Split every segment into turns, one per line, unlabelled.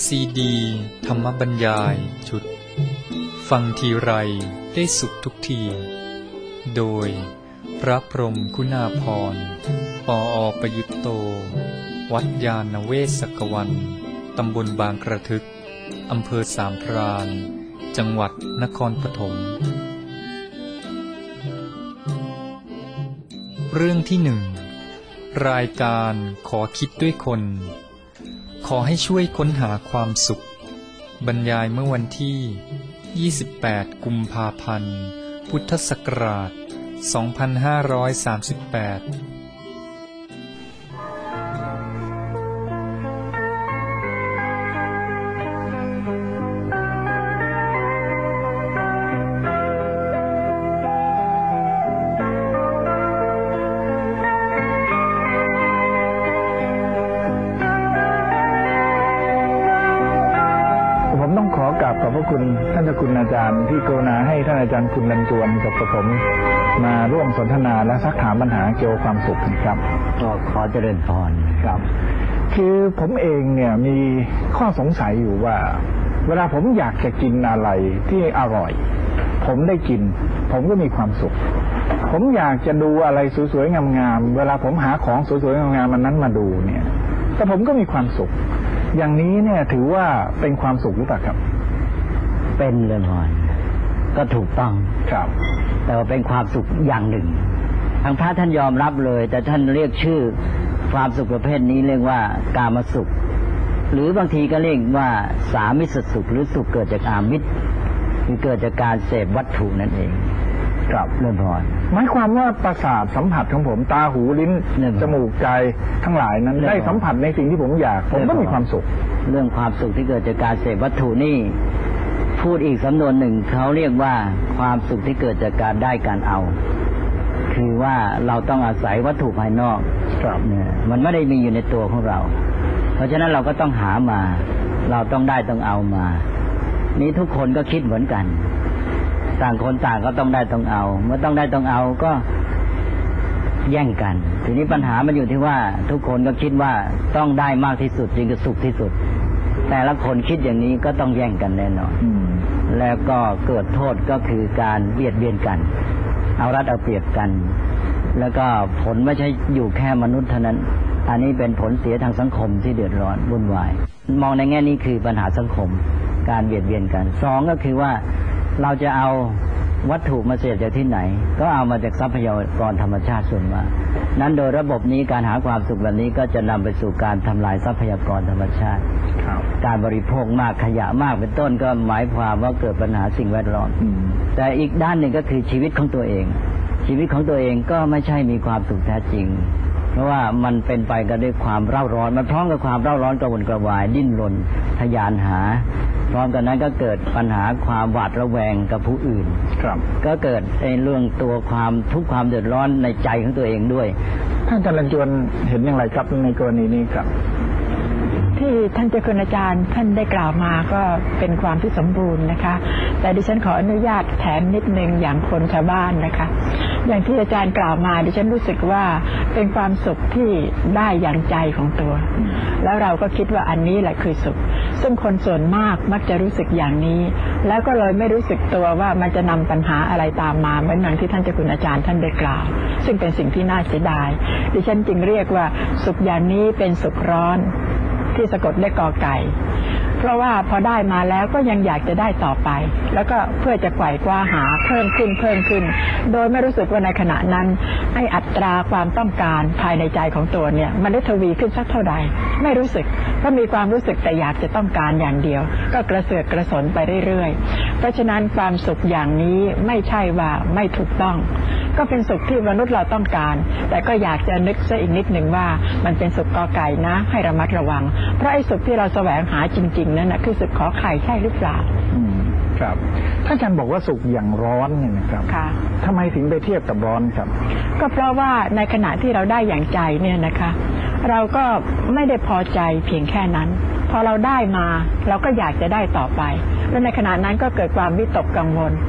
ซีดีธรรมบรรยายชุดฟังทีไรได้สุขทุกทีโดยพระพรหมคุณาภรณ์ปอ.ประยุตโตวัดยาณเวศกวันตำบลบางกระทึกอำเภอสามพรานจังหวัดนครปฐมเรื่องที่หนึ่งรายการขอคิดด้วยคนขอให้ช่วยค้นหาความสุขบรรยายเมื่อวันที่28กุมภาพันธ์พุทธศักราช2538
ขอบพระคุณท่านเจ้าคุณอาจารย์ที่กรุณาให้ท่านอาจารย์คุณลันจวนกับผมมาร่วมสนทนาและซักถามปัญหาเกี่ยวกับความสุขครับ
ก็ขอเจริญพร
ครับคือผมเองเนี่ยมีข้อสงสัยอยู่ว่าเวลาผมอยากจะกินอะไรที่อร่อยผมได้กินผมก็มีความสุขผมอยากจะดูอะไรสวยๆงามๆเวลาผมหาของสวยๆงามๆมันนั้นมาดูเนี่ยแต่ผมก็มีความสุขอย่างนี้เนี่ยถือว่าเป็นความสุขหรือเปล่าครับ
เป็นเลยพรก็ถูกต้อง
ครับ
แต่ว่าเป็นความสุขอย่างหนึ่งทางพระท่านยอมรับเลยแต่ท่านเรียกชื่อความสุขประเภทนี้เรียกว่ากามสุขหรือบางทีก็เรียกว่าสามิสสุขหรือสุขเกิดจากอามิสคือเกิดจากการเสพวัตถุนั่นเอง
ครับ
เรื่องพร
หมายความว่าประสาทสัมผัสของผมตาหูลิ้นจมูกใจทั้งหลายนั้นได้สัมผัสในสิ่งที่ผมอยากผมก็มีความสุข
เรื่องความสุขที่เกิดจากการเสพวัตถุนี่พูดอีกสำนวนหนึ่งเขาเรียกว่าความสุขที่เกิดจากการได้การเอาคือว่าเราต้องอาศัยวัตถุภายนอกเนี่ยมันไม่ได้มีอยู่ในตัวของเราเพราะฉะนั้นเราก็ต้องหามาเราต้องได้ต้องเอามานี้ทุกคนก็คิดเหมือนกันต่างคนต่างก็ต้องได้ต้องเอาเมื่อต้องได้ต้องเอาก็แย่งกันทีนี้ปัญหามันอยู่ที่ว่าทุกคนก็คิดว่าต้องได้มากที่สุดจึงจะสุขที่สุดแต่ละคนคิดอย่างนี้ก็ต้องแย่งกันแน่นอนแล้วก็เกิดโทษก็คือการเบียดเบียนกันเอารัดเอาเปรียบกันแล้วก็ผลไม่ใช่อยู่แค่มนุษย์เท่านั้นอันนี้เป็นผลเสียทางสังคมที่เดือดร้อนวุ่นวายมองในแง่นี้คือปัญหาสังคมการเบียดเบียนกันสองก็คือว่าเราจะเอาวัตถุมาเสพจากที่ไหนก็เอามาจากทรัพยากรธรรมชาติส่วนมากนั้นโดยระบบนี้การหาความสุขแบบนี้ก็จะนำไปสู่การทำลายทรัพยากรธรรมชาติการบริโภคมากขยะมากเป็นต้นก็หมายความว่าเกิดปัญหาสิ่งแวดล้อมแต่อีกด้านหนึ่งก็คือชีวิตของตัวเองชีวิตของตัวเองก็ไม่ใช่มีความสุขแท้จริงเพราะว่ามันเป็นไปกันด้วยความเร่าร้อนมันพร้อมกับความเร่าร้อนกระวนกระวายดิ้นรนทะยานหาพร้อมกันนั้นก็เกิดปัญหาความหวาดระแวงกับผู้อื่นก็เกิดในเรื่องตัวความทุกข์ความเดือดร้อนในใจของตัวเองด้วย
ท่านอาจารย์จวนเห็นอย่างไรครับในกรณีนี้ครับ
ที่ท่านเจ้าคุณอาจารย์ท่านได้กล่าวมาก็เป็นความที่สมบูรณ์นะคะแต่ดิฉันขออนุญาตแถมนิดนึงอย่างคนชาวบ้านนะคะอย่างที่อาจารย์กล่าวมาดิฉันรู้สึกว่าเป็นความสุขที่ได้อย่างใจของตัวแล้วเราก็คิดว่าอันนี้แหละคือสุขซึ่งคนส่วนมากมักจะรู้สึกอย่างนี้แล้วก็เลยไม่รู้สึกตัวว่ามันจะนำปัญหาอะไรตามมาเหมือนอย่างที่ท่านเจ้าคุณอาจารย์ท่านได้กล่าวซึ่งเป็นสิ่งที่น่าเสียดายดิฉันจึงเรียกว่าสุขอย่างนี้เป็นสุขร้อนที่สะกดด้วยกอไก่เพราะว่าพอได้มาแล้วก็ยังอยากจะได้ต่อไปแล้วก็เพื่อจะไขว่คว้าหาเพิ่มขึ้นโดยไม่รู้สึกว่าในขณะนั้นไอ้อัตราความต้องการภายในใจของตัวเนี่ยมันได้ทวีขึ้นสักเท่าใดไม่รู้สึกก็มีความรู้สึกแต่อยากจะต้องการอย่างเดียวก็กระเสือกกระสนไปเรื่อยๆเพราะฉะนั้นความสุขอย่างนี้ไม่ใช่ว่าไม่ถูกต้องก็เป็นสุขที่มนุษย์เราต้องการแต่ก็อยากจะนึกซะอีกนิดหนึ่งว่ามันเป็นสุขกอไก่นะให้ระมัดระวังเพราะไอ้สุขที่เราแสวงหาจริงๆนั่นนะคือสุขขอไข่ใช่หรือเปล่า
ครับท่านอาจารย์บอกว่าสุขอย่างร้อนเนี่ยนะครับทำไมถึงไปเทียบกับร้อนครับ
ก็เพราะว่าในขณะที่เราได้อย่างใจเนี่ยนะคะเราก็ไม่ได้พอใจเพียงแค่นั้นพอเราได้มาเราก็อยากจะได้ต่อไปและในขณะนั้นก็เกิดความวิตกกังวล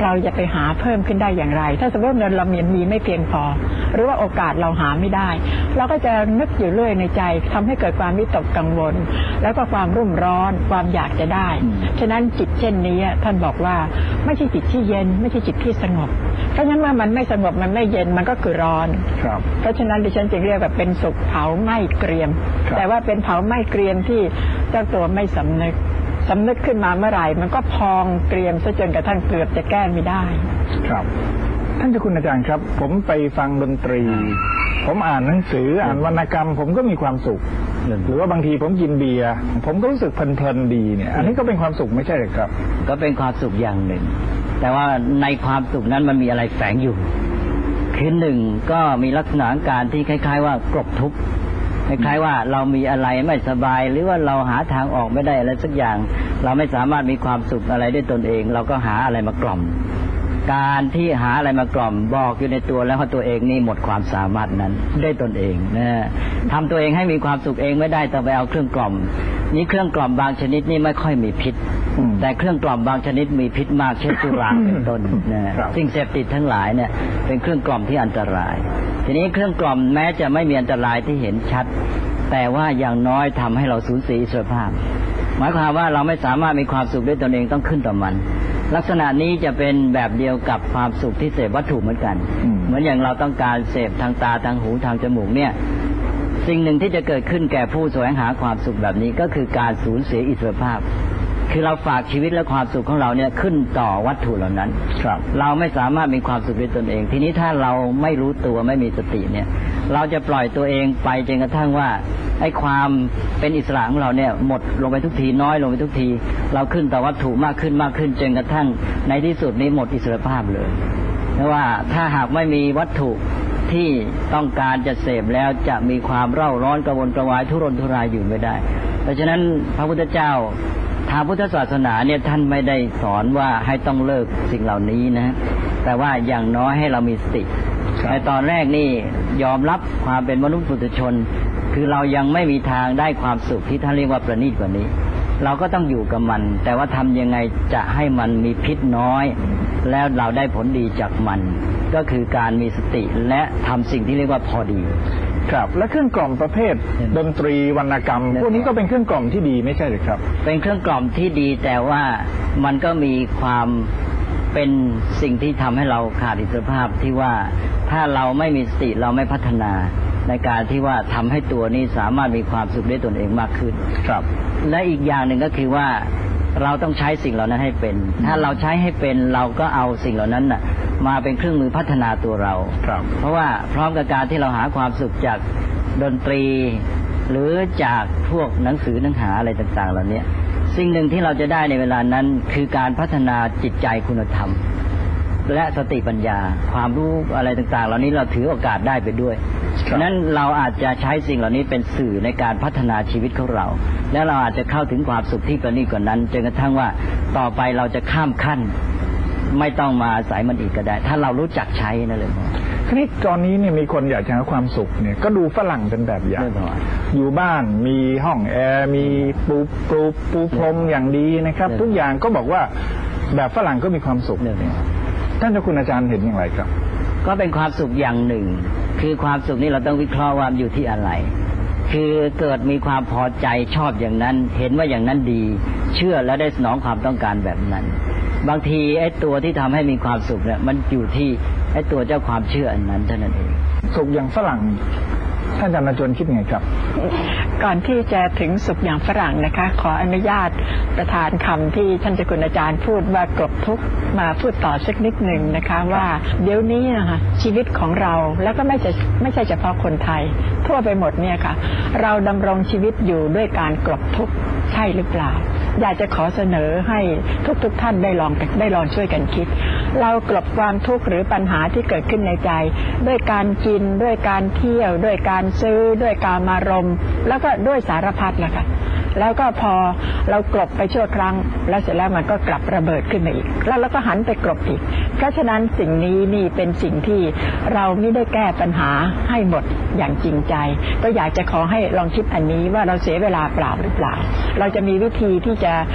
เราจะไปหาเพิ่มขึ้นได้อย่างไรถ้าสมมติเงินเรามีไม่เพียงพอหรือว่าโอกาสเราหาไม่ได้เราก็จะนึกอยู่เรื่อยในใจทำให้เกิดความวิตกกังวลแล้วก็ความรุ่มร้อนความอยากจะได้ฉะนั้นจิตเช่นนี้ท่านบอกว่าไม่ใช่จิตที่เย็นไม่ใช่จิตที่สงบเพราะฉะนั้นเมื่อมันไม่สงบมันไม่เย็นมันก็คือร้อนเพราะฉะนั้นดิฉันจึงเรียกว่าเป็นสุขเผาไหม้เกรียมแต่ว่าเป็นเผาไหม้เกรียมที่เจ้าตัวไม่สำนึกขึ้นมาเมื่อไหร่มันก็พองเกรียมซะจนกระทั่งเกือบจะแก้ไม่ได้
ครับท่านเจ้าคุณอาจารย์ครับผมไปฟังดนตรีผมอ่านหนังสืออ่านวรรณกรรมผมก็มีความสุขหรือว่าบางทีผมกินเบียร์ผมก็รู้สึกเพลินดีเนี่ยอันนี้ก็เป็นความสุขไม่ใช่หรือครับ
ก็เป็นความสุขอย่างหนึ่งแต่ว่าในความสุขนั้นมันมีอะไรแฝงอยู่คือหนึ่งก็มีลักษณะการที่คล้ายๆว่ากลบทุกข์คล้ายๆว่าเรามีอะไรไม่สบายหรือว่าเราหาทางออกไม่ได้อะไรสักอย่างเราไม่สามารถมีความสุขอะไรด้วยตนเองเราก็หาอะไรมากล่อมการที่หาอะไรมากล่อมบอกอยู่ในตัวแล้วว่าตัวเองนี่หมดความสามารถนั้นได้ตนเองนะทำตัวเองให้มีความสุขเองไม่ได้ต้องไปเอาเครื่องกล่อมนี่เครื่องกล่อมบางชนิดนี่ไม่ค่อยมีพิษแต่เครื่องกล่อมบางชนิดมีพิษมากเช่นสุราเป็นต้นนะสิ่งเสพติดทั้งหลายเนี่ยเป็นเครื่องกล่อมที่อันตรายทีนี้เครื่องกล่อมแม้จะไม่มีอันตรายที่เห็นชัดแต่ว่าอย่างน้อยทำให้เราสูญเสียอิสรภาพหมายความว่าเราไม่สามารถมีความสุขด้วยตนเองต้องขึ้นต่อมันลักษณะนี้จะเป็นแบบเดียวกับความสุขที่เสพวัตถุเหมือนกันเหมือนอย่างเราต้องการเสพทางตาทางหูทางจมูกเนี่ยสิ่งหนึ่งที่จะเกิดขึ้นแก่ผู้แสวงหาความสุขแบบนี้ก็คือการสูญเสียอิสรภาพคือเราฝากชีวิตและความสุขของเราเนี่ยขึ้นต่อวัตถุเหล่านั้นเราไม่สามารถมีความสุขด้วยตนเองทีนี้ถ้าเราไม่รู้ตัวไม่มีสติเนี่ยเราจะปล่อยตัวเองไปจนกระทั่งว่าไอ้ความเป็นอิสระของเราเนี่ยหมดลงไปทุกทีน้อยลงไปทุกทีเราขึ้นต่อวัตถุมากขึ้นจนกระทั่งในที่สุดนี้หมดอิสรภาพเลยเพราะว่าถ้าหากไม่มีวัตถุที่ต้องการจะเสพแล้วจะมีความเร่าร้อนกระวนกระวายทุรนทุรายอยู่ไม่ได้เพราะฉะนั้นพระพุทธเจ้าทางพุทธศาสนาเนี่ยท่านไม่ได้สอนว่าให้ต้องเลิกสิ่งเหล่านี้นะแต่ว่าอย่างน้อยให้เรามีสติในตอนแรกนี่ยอมรับความเป็นมนุษย์ปุถุชนคือเรายังไม่มีทางได้ความสุขที่ท่านเรียกว่าประณีตกว่านี้เราก็ต้องอยู่กับมันแต่ว่าทำยังไงจะให้มันมีพิษน้อยแล้วเราได้ผลดีจากมันก็คือการมีสติและทำสิ่งที่เรียกว่าพอดี
ครับและเครื่องกล่อมประเภทดนตรีวรรณกรรมพวกนี้ก็เป็นเครื่องกล่อมที่ดีไม่ใช่หรือครับ
เป็นเครื่องกล่อมที่ดีแต่ว่ามันก็มีความเป็นสิ่งที่ทำให้เราขาดอิสรภาพที่ว่าถ้าเราไม่มีสติเราไม่พัฒนาในการที่ว่าทำให้ตัวนี้สามารถมีความสุขด้วยตนเองมากขึ้น
ครับ
และอีกอย่างหนึ่งก็คือว่าเราต้องใช้สิ่งเหล่านั้นให้เป็นถ้าเราใช้ให้เป็นเราก็เอาสิ่งเหล่านั้นน่ะมาเป็นเครื่องมือพัฒนาตัวเราเพราะว่าพร้อมกับการที่เราหาความสุขจากดนตรีหรือจากพวกหนังสือหนังหาอะไรต่างๆเหล่านี้สิ่งหนึ่งที่เราจะได้ในเวลานั้นคือการพัฒนาจิตใจคุณธรรมและสติปัญญาความรู้อะไรต่างๆเหล่านี้เราถือโอกาสได้ไปด้วยฉะนั้นเราอาจจะใช้สิ่งเหล่านี้เป็นสื่อในการพัฒนาชีวิตของเราและเราอาจจะเข้าถึงความสุขที่ประณีตกว่านั้นจนกระทั่งว่าต่อไปเราจะข้ามขั้นไม่ต้องมาอาศัยมันอีกก็ได้ถ้าเรารู้จักใช้นั่นเลย
ทีนี้ตอนนี้เนี่ยมีคนอยากจะหาความสุขเนี่ยก็ดูฝรั่งเป็นแบบอย่างอยู่บ้านมีห้องแอร์มีปูพรมอย่างดีนะครับทุกอย่างก็บอกว่าแบบฝรั่งก็มีความสุขท่านเจ้าคุณอาจารย์เห็นอย่างไรครับ
ก็เป็นความสุขอย่างหนึ่งคือความสุขนี้เราต้องวิเคราะห์ว่าอยู่ที่อะไรคือเกิดมีความพอใจชอบอย่างนั้นเห็นว่าอย่างนั้นดีเชื่อและได้สนองความต้องการแบบนั้นบางทีไอ้ตัวที่ทำให้มีความสุขเนี่ยมันอยู่ที่ไอ้ตัวเจ้าความเชื่ออันนั้นเท่านั้นเอง
สุขอย่างฝรั่งท่านอาจารย์จวนคิดไงครับ
ก่อนที่จะถึงสุขอย่างฝรั่งนะคะขออนุญาตประทานคำที่ท่านเจ้าคุณอาจารย์พูดว่ากลบทุกข์มาพูดต่อสักนิดหนึ่งนะคะว่าเดี๋ยวนี้นะคะชีวิตของเราแล้วก็ไม่ใช่เฉพาะคนไทยทั่วไปหมดเนี่ยค่ะเราดำรงชีวิตอยู่ด้วยการกลบทุกข์ใช่หรือเปล่าอยากจะขอเสนอให้ทุกท่านได้ลองช่วยกันคิดเรากลบความทุกข์หรือปัญหาที่เกิดขึ้นในใจด้วยการกินด้วยการเที่ยวด้วยการซื้อด้วยกามารมณ์แล้วก็ด้วยสารพัดแหละค่ะแล้วก็พอเรากลบไปชั่วครั้งแล้วเสร็จแล้วมันก็กลับระเบิดขึ้นมาอีกแล้วเราก็หันไปกลบอีกเพราะฉะนั้นสิ่งนี้นี่เป็นสิ่งที่เราไม่ได้แก้ปัญหาให้หมดอย่างจริงใจก็อยากจะขอให้ลองคิดอันนี้ว่าเราเสียเวลาเปล่าหรือเปล่าเราจะมีวิธีที่จะแท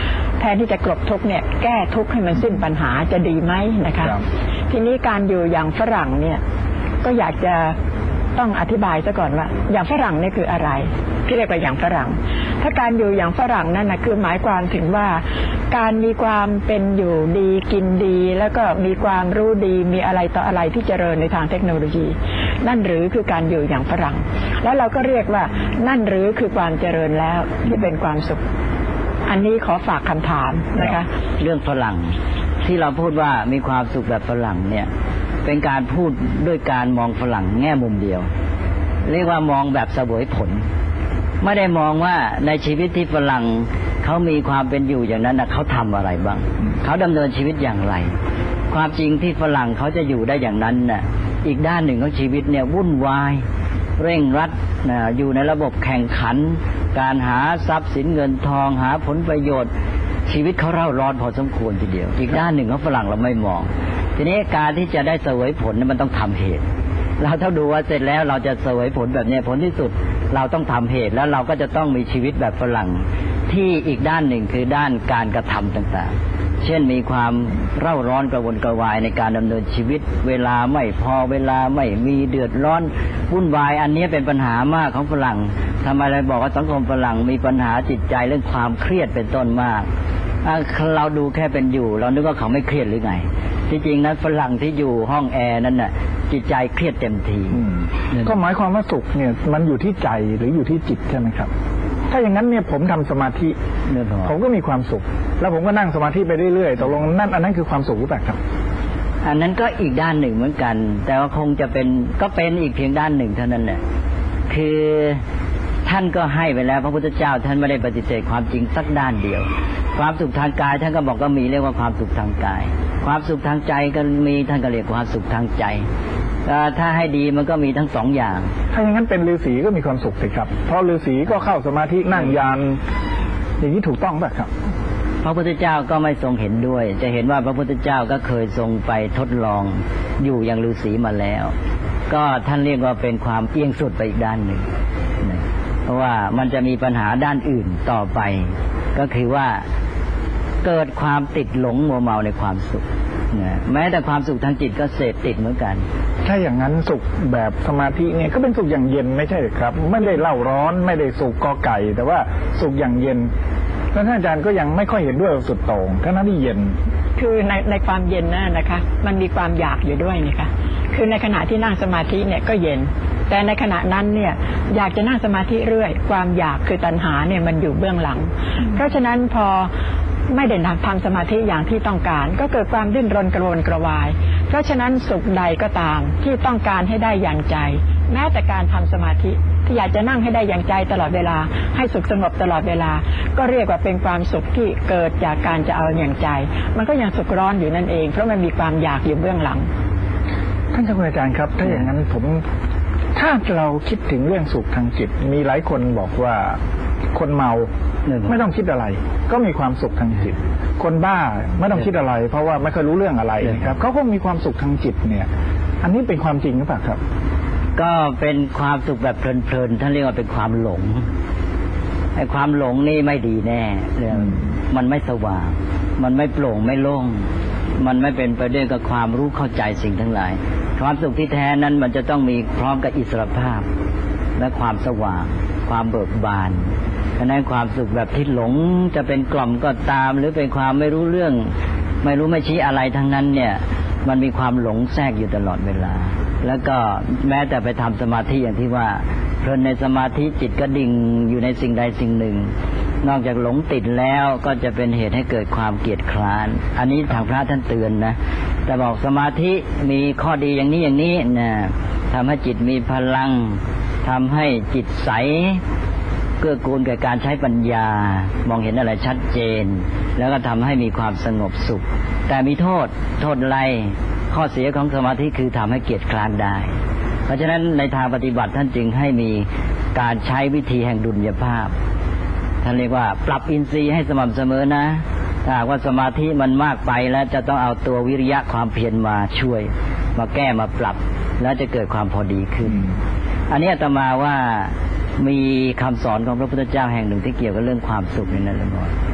ทนที่จะกลบทุกข์เนี่ยแก้ทุกข์ให้มันสิ้นปัญหาจะดีไหมนะคะทีนี้การอยู่อย่างฝรั่งเนี่ยก็อยากจะต้องอธิบายซะก่อนว่าอย่างฝรั่งนี่คืออะไรที่เรียกว่าอย่างฝรั่งถ้าการอยู่อย่างฝรั่งนั่นนะคือหมายความถึงว่าการมีความเป็นอยู่ดีกินดีแล้วก็มีความรู้ดีมีอะไรต่ออะไรที่เจริญในทางเทคโนโลยีนั่นหรือคือการอยู่อย่างฝรั่งแล้วเราก็เรียกว่านั่นหรือคือความเจริญแล้วที่เป็นความสุขอันนี้ขอฝากคำถามนะคะ
เรื่องฝรั่งที่เราพูดว่ามีความสุขแบบฝรั่งเนี่ยเป็นการพูดด้วยการมองฝรั่งแง่มุมเดียวเรียกว่ามองแบบเสวยผลไม่ได้มองว่าในชีวิตที่ฝรั่งเขามีความเป็นอยู่อย่างนั้นนะเขาทำอะไรบ้างเขาดำเนินชีวิตอย่างไรความจริงที่ฝรั่งเขาจะอยู่ได้อย่างนั้นน่ะอีกด้านหนึ่งของชีวิตเนี่ยวุ่นวายเร่งรัดอยู่ในระบบแข่งขันการหาทรัพย์สินเงินทองหาผลประโยชน์ชีวิตเขาเร่าร้อนพอสมควรทีเดียวอีกด้านหนึ่งของฝรั่งเราไม่มองทีนี้การที่จะได้เสวยผลมันต้องทำเหตุเราถ้าดูว่าเสร็จแล้วเราจะเสวยผลแบบนี้ผลที่สุดเราต้องทำเหตุแล้วเราก็จะต้องมีชีวิตแบบฝรั่งที่อีกด้านหนึ่งคือด้านการกระทำต่างๆเช่นมีความเร่าร้อนกระวนกระวายในการดำเนินชีวิตเวลาไม่พอเวลาไม่มีเดือดร้อนวุ่นวายอันนี้เป็นปัญหามากของฝรั่งทำไมเราบอกว่าสังคมฝรั่งมีปัญหาจิตใจเรื่องความเครียดเป็นต้นมากเราดูแค่เป็นอยู่เรานึกว่าเขาไม่เครียดหรือไงที่จริงนั้นฝรั่งที่อยู่ห้องแอร์นั้นน่ะจิตใจเครียดเต็มที
ก็หมายความว่าสุขเนี่ยมันอยู่ที่ใจหรืออยู่ที่จิตใช่ไหมครับถ้าอย่างนั้นเนี่ยผมทำสมาธิผมก็มีความสุขแล้วผมก็นั่งสมาธิไปเรื่อยๆตกลงนั่นอันนั้นคือความสุขหรือเปล่าครับ
อันนั้นก็อีกด้านหนึ่งเหมือนกันแต่ว่าคงจะเป็นก็เป็นอีกเพียงด้านหนึ่งเท่านั้นแหละคือท่านก็ให้ไปแล้วพระพุทธเจ้าท่านไม่ได้ปฏิเสธความจริงสักด้านเดียวความสุขทางกายท่านก็บอกก็มีเรียกว่าความสุขทางกายความสุขทางใจก็มีท่านก็เรียกความสุขทางใจถ้าให้ดีมันก็มีทั้งสองอย่าง
ถ้าอย่างนั้นเป็นฤาษีก็มีความสุขสิครับเพราะฤาษีก็เข้าสมาธินั่งยานอย่างนี้ถูกต้องป่ะครับ
พระพุทธเจ้าก็ไม่ทรงเห็นด้วยจะเห็นว่าพระพุทธเจ้าก็เคยทรงไปทดลองอยู่อย่างฤาษีมาแล้วก็ท่านเรียกว่าเป็นความเอียงสุดไปอีกด้านหนึ่งเพราะว่ามันจะมีปัญหาด้านอื่นต่อไปก็คือว่าเกิดความติดหลงมัวเมาในความสุขแม้แต่ความสุขทางจิตก็เสพติดเหมือนกัน
ถ้าอย่างนั้นสุขแบบสมาธิเนี่ยก็เป็นสุขอย่างเย็นไม่ใช่หรือครับไม่ได้เล่าร้อนไม่ได้สุขกอไก่แต่ว่าสุขอย่างเย็นแล้วท่านอาจารย์ก็ยังไม่ค่อยเห็นด้วยสุดโต่งทั้งนั้นที่เย็น
คือในความเย็นนั่นนะคะมันมีความอยากอยู่ด้วยนะคะคือในขณะที่นั่งสมาธิเนี่ยก็เย็นแต่ในขณะนั้นเนี่ยอยากจะนั่งสมาธิเรื่อยความอยากคือตัณหาเนี่ยมันอยู่เบื้องหลังเพราะฉะนั้นพอไม่ได้ทำสมาธิอย่างที่ต้องการก็เกิดความดิ้นรนกระวนกระวายเพราะฉะนั้นสุขใดก็ตามที่ต้องการให้ได้อย่างใจแม้แต่การทำสมาธิที่อยากจะนั่งให้ได้อย่างใจตลอดเวลาให้สุขสงบตลอดเวลาก็เรียกว่าเป็นความสุขที่เกิดจากการจะเอาอย่างใจมันก็ยังสุขร้อนอยู่นั่นเองเพราะมันมีความอยากอยู่เบื้องหลัง
ท่านอาจารย์ครับถ้าอย่างนั้นถ้าเราคิดถึงเรื่องสุขทางจิตมีหลายคนบอกว่าคนเมาไม่ต้องคิดอะไรก็มีความสุขทางจิตคนบ้าไม่ต้องคิดอะไรเพราะว่าไม่เคยรู้เรื่องอะไรนะครับเขาก็มีความสุขทางจิตเนี่ยอันนี้เป็นความจริงหรือเปล่าครับ
ก็เป็นความสุขแบบเพลินๆท่านเรียกว่าเป็นความหลงไอ้ความหลงนี่ไม่ดีแน่มันไม่สว่างมันไม่โปร่งไม่โล่งมันไม่เป็นไปด้วยกับความรู้เข้าใจสิ่งทั้งหลายความสุขที่แท้นั้นมันจะต้องมีพร้อมกับอิสรภาพและความสว่างความเบิกบานฉะนั้นความสุขแบบที่หลงจะเป็นกล่อมก็ตามหรือเป็นความไม่รู้เรื่องไม่รู้ไม่ชี้อะไรทั้งนั้นเนี่ยมันมีความหลงแทรกอยู่ตลอดเวลาแล้วก็แม้แต่ไปทำสมาธิอย่างที่ว่าเพลินในสมาธิจิตก็ดิ่งอยู่ในสิ่งใดสิ่งหนึ่งนอกจากหลงติดแล้วก็จะเป็นเหตุให้เกิดความเกียจคร้านอันนี้ทางพระท่านเตือนนะแต่บอกสมาธิมีข้อดีอย่างนี้อย่างนี้นะทำให้จิตมีพลังทำให้จิตใสเกื้อกูลแก่การใช้ปัญญามองเห็นอะไรชัดเจนแล้วก็ทำให้มีความสงบสุขแต่มีโทษอะไรข้อเสียของสมาธิคือทำให้เกียจคร้านได้เพราะฉะนั้นในทางปฏิบัติท่านจึงให้มีการใช้วิธีแห่งดุลยภาพท่านเรียกว่าปรับอินทรีย์ให้สม่ำเสมอนะถ้าว่าสมาธิมันมากไปแล้วจะต้องเอาตัววิริยะความเพียรมาช่วยมาแก้มาปรับแล้วจะเกิดความพอดีขึ้นอันนี้อาตมาว่ามีคำสอนของพระพุทธเจ้าแห่งหนึ่งที่เกี่ยวกับเรื่องความสุขในนั้นเลย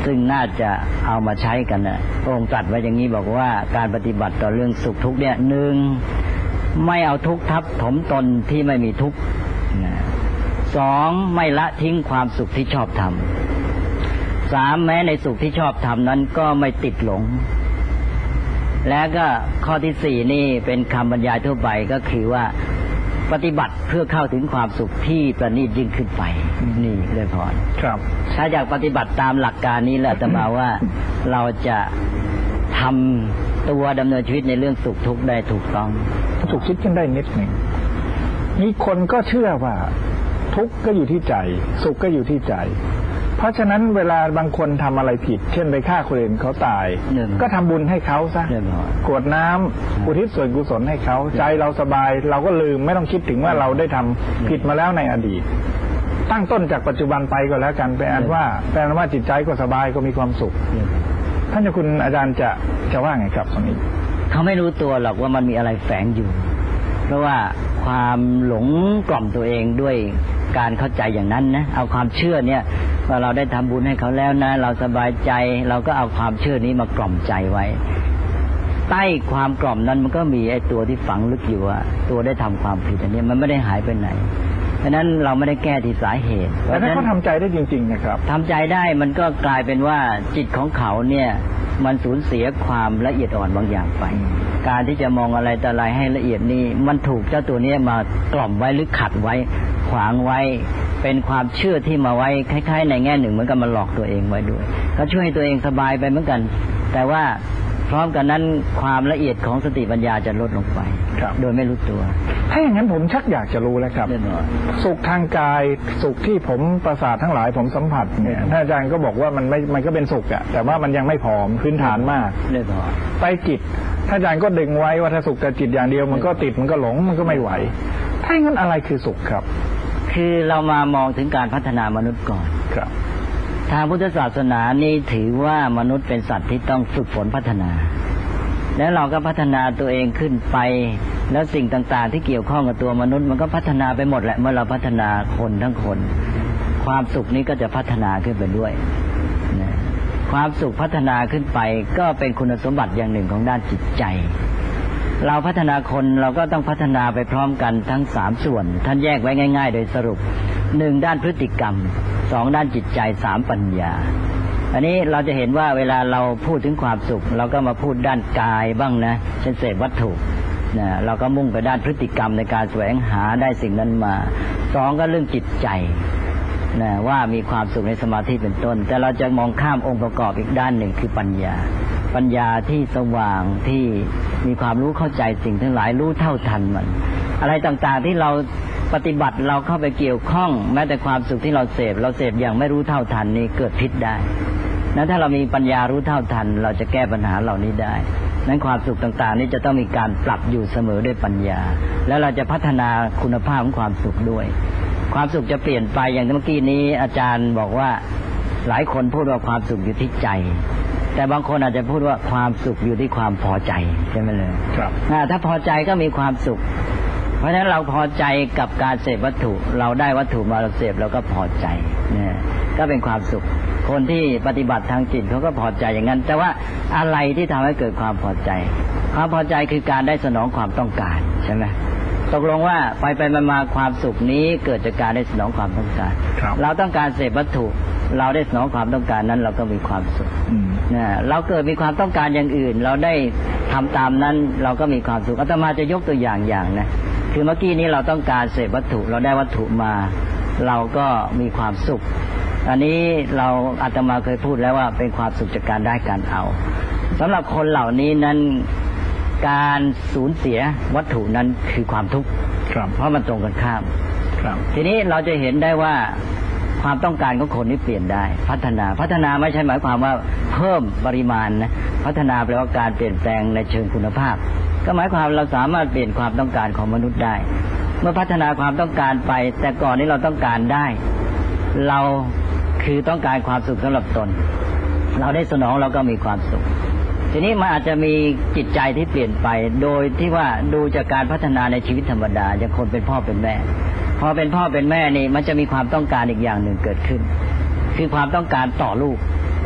ซึ่งน่าจะเอามาใช้กันนะพระองค์ตรัสไว้อย่างนี้บอกว่าการปฏิบัติต่อเรื่องสุขทุกข์เนี่ยหนึ่งไม่เอาทุกข์ทับถมตนที่ไม่มีทุกข์สองไม่ละทิ้งความสุขที่ชอบทำสามแม้ในสุขที่ชอบทำนั้นก็ไม่ติดหลงและก็ข้อที่สี่นี่เป็นคำบรรยายทั่วไปก็คือว่าปฏิบัติเพื่อเข้าถึงความสุขที่ประณีตยิ่งขึ้นไปนี่เลยพร
ครับ
ถ้าอยากปฏิบัติตามหลักการนี้แหละอาตมาว่าเราจะทำตัวดำเนินชีวิตในเรื่องสุขทุกข์ได้ถูกต้อง
สุขคิดขึ้นได้นิดหนึ่งมีคนก็เชื่อว่าทุกข์ก็อยู่ที่ใจสุขก็อยู่ที่ใจเพราะฉะนั้นเวลาบางคนทำอะไรผิดเช่นไปฆ่าคนอื่นเขาตายก็ทำบุญให้เขาซะกรวดน้ำอุทิศส่วนกุศลให้เขาใจเราสบายเราก็ลืมไม่ต้องคิดถึงว่าเราได้ทำผิดมาแล้วในอดีตตั้งต้นจากปัจจุบันไปก็แล้วกันแปลว่าจิตใจก็สบายก็มีความสุขท่านเจ้าคุณอาจารย์จะว่าไงครับตรงนี้
เขาไม่รู้ตัวหรอกว่ามันมีอะไรแฝงอยู่เพราะว่าความหลงกล่อมตัวเองด้วยการเข้าใจอย่างนั้นนะเอาความเชื่อเนี่ยว่าเราได้ทำบุญให้เขาแล้วนะเราสบายใจเราก็เอาความเชื่อนี้มากล่อมใจไว้ใต้ความกล่อมนั้นมันก็มีไอ้ตัวที่ฝังลึกอยู่ว่าตัวได้ทำความผิดอันนี้มันไม่ได้หายไปไหนเพราะนั้นเราไม่ได้แก้ที่สาเหตุ
แต่ถ้าเขาทำใจได้จริงๆนะครับ
ทำใจได้มันก็กลายเป็นว่าจิตของเขาเนี่ยมันสูญเสียความละเอียดอ่อนบางอย่างไปการที่จะมองอะไรแต่อะไรให้ละเอียดนี่มันถูกเจ้าตัวนี้มากล่อมไว้หรือขัดไว้ขวางไว้เป็นความเชื่อที่มาไว้คล้ายๆในแง่หนึ่งเหมือนกับมันหลอกตัวเองไว้ด้วยก็ช่วยให้ตัวเองสบายไปเหมือนกันแต่ว่าพร้อมกันนั้นความละเอียดของสติปัญญาจะลดลงไปโดยไม่รู้ตัว
ถ้าอย่างนั้นผมชักอยากจะรู้แล้วครับสุขทางกายสุขที่ผมประสาททั้งหลายผมสัมผัสเนี่ยท่านอาจารย์ก็บอกว่ามันก็เป็นสุขอะแต่ว่ามันยังไม่พอพื้นฐานมากไปจิตท่านอาจารย์ก็ดึงไว้ว่าถ้าสุขแต่จิตอย่างเดียวมันก็ติดมันก็หลงมันก็ไม่ไหวถ้าอย่างนั้นอะไรคือสุขครับ
คือเรามามองถึงการพัฒนามนุษย์ก่อน
ครับ
ทางพุทธศาสนานี่ถือว่ามนุษย์เป็นสัตว์ที่ต้องฝึกฝนพัฒนาแล้วเราก็พัฒนาตัวเองขึ้นไปแล้วสิ่งต่างๆที่เกี่ยวข้องกับตัวมนุษย์มันก็พัฒนาไปหมดแหละเมื่อเราพัฒนาคนทั้งคนความสุขนี้ก็จะพัฒนาขึ้นไปด้วยความสุขพัฒนาขึ้นไปก็เป็นคุณสมบัติอย่างหนึ่งของด้านจิตใจเราพัฒนาคนเราก็ต้องพัฒนาไปพร้อมกันทั้ง3ส่วนท่านแยกไว้ง่ายๆโดยสรุป1ด้านพฤติกรรม2ด้านจิตใจ3ปัญญาอันนี้เราจะเห็นว่าเวลาเราพูดถึงความสุขเราก็มาพูดด้านกายบ้างนะเช่นเสพวัตถุนะเราก็มุ่งไปด้านพฤติกรรมในการแสวงหาได้สิ่งนั้นมา2ก็เรื่องจิตใจนะว่ามีความสุขในสมาธิเป็นต้นแต่เราจะมองข้ามองค์ประกอบอีกด้านหนึ่งคือปัญญาที่สว่างที่มีความรู้เข้าใจสิ่งทั้งหลายรู้เท่าทันมันอะไรต่างๆที่เราปฏิบัติเราเข้าไปเกี่ยวข้องแม้แต่ความสุขที่เราเสพอย่างไม่รู้เท่าทันนี่เกิดพิษได้นั้นถ้าเรามีปัญญารู้เท่าทันเราจะแก้ปัญหาเหล่านี้ได้นั้นความสุขต่างๆนี้จะต้องมีการปรับอยู่เสมอด้วยปัญญาแล้วเราจะพัฒนาคุณภาพของความสุขด้วยความสุขจะเปลี่ยนไปอย่างเมื่อกี้นี้อาจารย์บอกว่าหลายคนพูดว่าความสุขอยู่ที่ใจแต่บางคนอาจจะพูดว่าความสุขอยู่ที่ความพอใจใช่ไหมเลย
ครับ
ถ้าพอใจก็มีความสุขเพราะฉะนั้นเราพอใจกับการเสพวัตถุเราได้วัตถุมาเราเสพเราก็พอใจเนี่ยก็เป็นความสุขคนที่ปฏิบัติทางจิตเขาก็พอใจอย่างนั้นแต่ว่าอะไรที่ทำให้เกิดความพอใจความพอใจคือการได้สนองความต้องการใช่ไหมตกลงว่าไปมาความสุขนี้เกิดจากการได้สนองความต้องการเราต้องการเสพวัตถุเราได้สนองความต้องการนั้นเราก็มีความสุขเราเกิดมีความต้องการอย่างอื่นเราได้ทำตามนั้นเราก็มีความสุขอาตมาจะยกตัวอย่างนะคือเมื่อกี้นี้เราต้องการเสพวัตถุเราได้วัตถุมาเราก็มีความสุขอันนี้เราอาตมาเคยพูดแล้วว่าเป็นความสุขจากการได้การเอาสำหรับคนเหล่านี้นั้นการสูญเสียวัตถุนั้นคือความทุกข์เพราะมันตรงกันข้ามทีนี้เราจะเห็นได้ว่าความต้องการของคนนี้เปลี่ยนได้พัฒนาไม่ใช่หมายความว่าเพิ่มปริมาณนะพัฒนาแปลว่าการเปลี่ยนแปลงในเชิงคุณภาพก็หมายความเราสามารถเปลี่ยนความต้องการของมนุษย์ได้เมื่อพัฒนาความต้องการไปแต่ก่อนนี้เราต้องการได้เราคือต้องการความสุขสำหรับตนเราได้สนองเราก็มีความสุขทีนี้มันอาจจะมีจิตใจที่เปลี่ยนไปโดยที่ว่าดูจากการพัฒนาในชีวิตธรรมดาอย่างคนเป็นพ่อเป็นแม่พอเป็นพ่อเป็นแม่นี่มันจะมีความต้องการอีกอย่างหนึ่งเกิดขึ้นคือความต้องการต่อลูก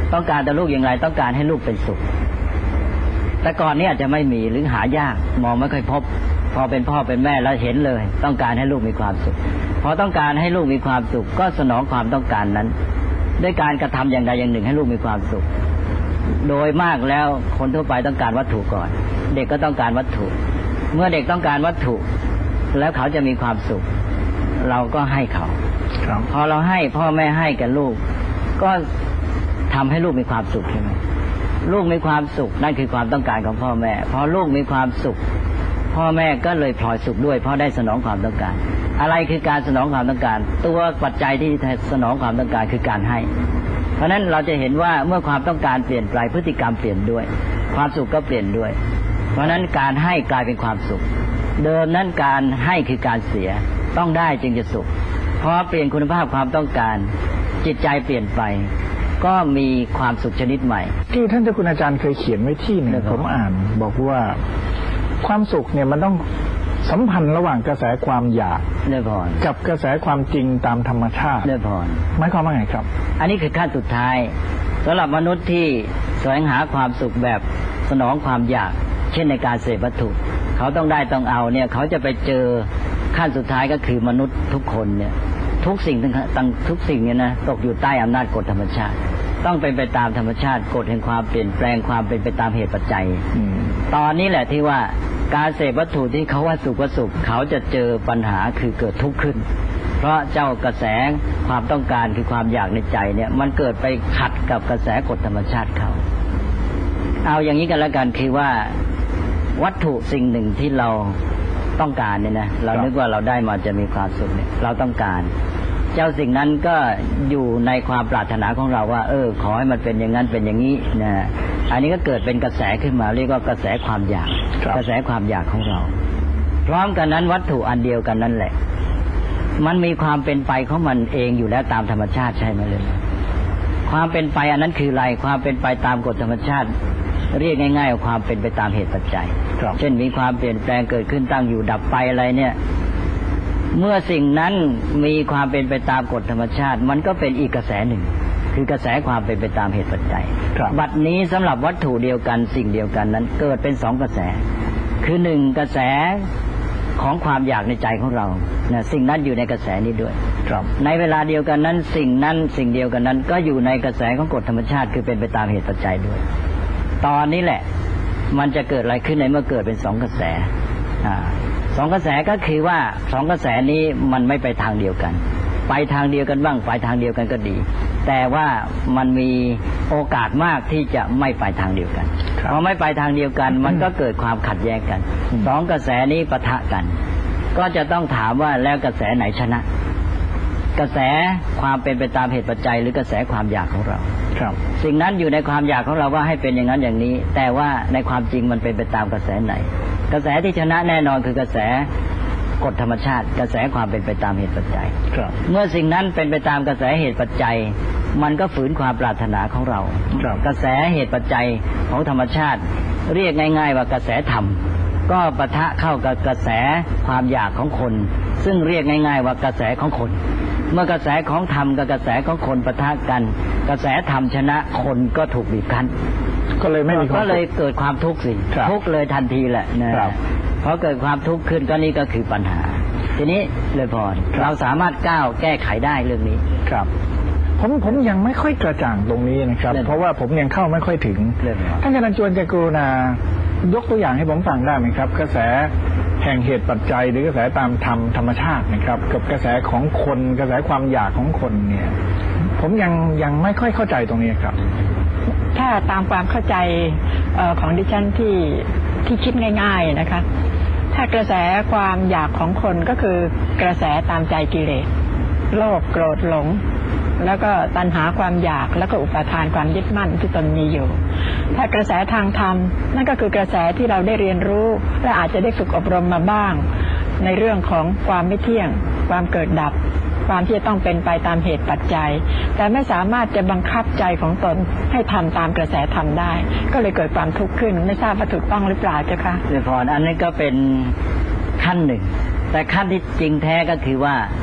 ต้องการแต่ลูกอย่างไรต้องการให้ลูกเป็นสุขแต่ก่อนนี้อาจจะไม่มีหรือหายากมองไม่ค่อยพบพอเป็นพ่อเป็นแม่แล้วเห็นเลยต้องการให้ลูกมีความสุขพอต้องการให้ลูกมีความสุขก็สนองความต้องการนั้นด้วยการกระทำอย่างใดอย่างหนึ่งให้ลูกมีความสุขโดยมากแล้วคนทั่วไปต้องการวัตถุก่อนเด็กก็ต้องการวัตถุเมื่อเด็กต้องการวัตถุแล้วเขาจะมีความสุขเราก็ให้เขาพอเราให้พ่อแม่ให้กับลูกก็ทำให้ลูกมีความสุขใช่ไหมลูกมีความสุขนั่นคือความต้องการของพ่อแม่พอลูกมีความสุขพ่อแม่ก็เลยพลอยสุขด้วยเพราะได้สนองความต้องการอะไรคือการสนองความต้องการตัวปัจจัยที่สนองความต้องการคือการให้เพราะนั้นเราจะเห็นว่าเมื่อความต้องการเปลี่ยนไปพฤติกรรมเปลี่ยนด้วยความสุขก็เปลี่ยนด้วยเพราะนั้นการให้กลายเป็นความสุขเดิมนั้นการให้คือการเสียต้องได้จึงจะสุขเพราะเปลี่ยนคุณภาพความต้องการจิตใจเปลี่ยนไปก็มีความสุขชนิดใหม่
ที่ท่านเจ้าคุณอาจารย์เคยเขียนไว้ที่หนึ่งผมอ่านบอกว่าความสุขเนี่ยมันต้องสัมพันธ์ระหว่างกระแสความอยากกับกระแสความจริงตามธรรมชาติหมายความว่าไงครับ
อันนี้คือขั้นสุดท้ายสำหรับมนุษย์ที่แสวงหาความสุขแบบสนองความอยากเช่นในการเสพวัตถุเขาต้องได้ต้องเอาเนี่ยเขาจะไปเจอขั้นสุดท้ายก็คือมนุษย์ทุกคนเนี่ยทุกสิ่งเนี่ยนะตกอยู่ใต้อำนาจกฎธรรมชาติต้องเป็นไปตามธรรมชาติกฎแห่งความเปลี่ยนแปลงความเป็นไปตามเหตุปัจจัยตอนนี้แหละที่ว่าการเสพวัตถุที่เขาว่าสุขก็สุขเขาจะเจอปัญหาคือเกิดทุกข์ขึ้นเพราะเจ้ากระแสความต้องการคือความอยากในใจเนี่ยมันเกิดไปขัดกับกระแสกฎธรรมชาติเขาเอาอย่างนี้กันแล้วกันคือว่าวัตถุสิ่งหนึ่งที่เราต้องการเนี่ยนะเรานึกว่าเราได้มาจะมีความสุขเนี่ยเราต้องการเจ้าสิ่งนั้นก็อยู่ในความปรารถนาของเราว่าขอให้มันเป็นอย่างนั้นเป็นอย่างนี้นะอันนี้ก็เกิดเป็นกระแสขึ้นมาเรียกว่ากระแสความอยากกระแสความอยากของเราพร้อมกันนั้นวัตถุอันเดียวกันนั่นแหละมันมีความเป็นไปของมันเองอยู่แล้วตามธรรมชาติใช่ไหมเลยความเป็นไปอันนั้นคืออะไรความเป็นไปตามกฎธรรมชาติเรียกง่ายๆว่าความเป็นไปตามเหตุปัจจัยเช่นมีความเปลี่ยนแปลงเกิดขึ้นตั้งอยู่ดับไปอะไรเนี่ยเมื่อสิ่งนั้นมีความเป็นไปตามกฎธรรมชาติมันก็เป็นอีกกระแสหนึ่งคือกระแสความเป็นไปตามเหตุปัจจัยบัดนี้สำหรับวัตถุเดียวกันสิ่งเดียวกันนั้นเกิดเป็นสองกระแสคือหนึ่งกระแสของความอยากในใจของเราสิ่งนั้นอยู่ในกระแสนี้ด้วยในเวลาเดียวกันนั้นสิ่งเดียวกันนั้นก็อยู่ในกระแสของกฎธรรมชาติคือเป็นไปตามเหตุปัจจัยด้วยตอนนี้แหละมันจะเกิดอะไรขึ้นในเมื่อเกิดเป็นสองกระแสสองกระแสก็คือว่าสองกระแสนี้มันไม่ไปทางเดียวกันไปทางเดียวกันบ้างไปทางเดียวกันก็ดีแต่ว่ามันมีโอกาสมากที่จะไม่ไปทางเดียวกันพอไม่ไปทางเดียวกันมันก็เกิดความขัดแย้งกันสองกระแสนี้ปะทะกันก็จะต้องถามว่าแล้วกระแสไหนชนะกระแสความเป็นไปตามเหตุปัจจัยหรือกระแสความอยากของเราสิ่งนั้นอยู่ในความอยากของเราว่าให้เป็นอย่างนั้นอย่างนี้แต่ว่าในความจริงมันเป็นไปตามกระแสไหนกระแสที่ชนะแน่นอนคือกระแสกฎธรรมชาติกระแสความเป็นไปตามเหตุปัจจัยเมื่อสิ่งนั้นเป็นไปตามกระแสเหตุปัจจัยมันก็ฝืนความปรารถนาของเรากระแสเหตุปัจจัยของธรรมชาติเรียกง่ายๆว่ากระแสธรรมก็ปะทะเข้ากับกระแสความอยากของคนซึ่งเรียกง่ายๆว่ากระแสของคนเมื่อกระแสของธรรมกับกระแสของคนปะทะกันกระแสธรรมชนะคนก็ถูกบีบคั้นก็เลยเกิดความทุกข์สิทุกข์เลยทันทีแหละนะเพราะเกิดความทุกข์ขึ้นก็นี่ก็คือปัญหาทีนี้เลยพอเราสามารถก้าวแก้ไขได้เรื่องนี้
ครับผมยังไม่ค่อยกระจ่างตรงนี้นะครับเพราะว่าผมยังเข้าไม่ค่อยถึงท่านอาจารย์จวนจะกรุณายกตัวอย่างให้ผมฟังได้ไหมครับกระแสแห่งเหตุปัจจัยหรือกระแสตามธรรมชาตินะครับกับกระแสของคนกระแสความอยากของคนเนี่ยผมยังไม่ค่อยเข้าใจตรงนี้ครับ
ถ้าตามความเข้าใจของดิฉันที่คิดง่ายๆนะคะถ้ากระแสความอยากของคนก็คือกระแสตามใจกิเลสโลภโกรธหลงแล้วก็ตัณหาความอยากแล้วก็อุปาทานความยึดมั่นที่ตนมีอยู่ถ้ากระแสทางธรรมนั่นก็คือกระแสที่เราได้เรียนรู้และอาจจะได้ฝึกอบรมมาบ้างในเรื่องของความไม่เที่ยงความเกิดดับความที่จะต้องเป็นไปตามเหตุปัจจัยแต่ไม่สามารถจะบังคับใจของตนให้ทำตามกระแสธรรมได้ก็เลยเกิดความทุกข์ขึ้นไม่ทราบว่าถูกต้องหรือเปล่าเจ้าค่ะ
เดี๋ยวพออันนี้ก็เป็นขั้นหนึ่งแต่ขั้นที่จริงแท้ก็คือว่า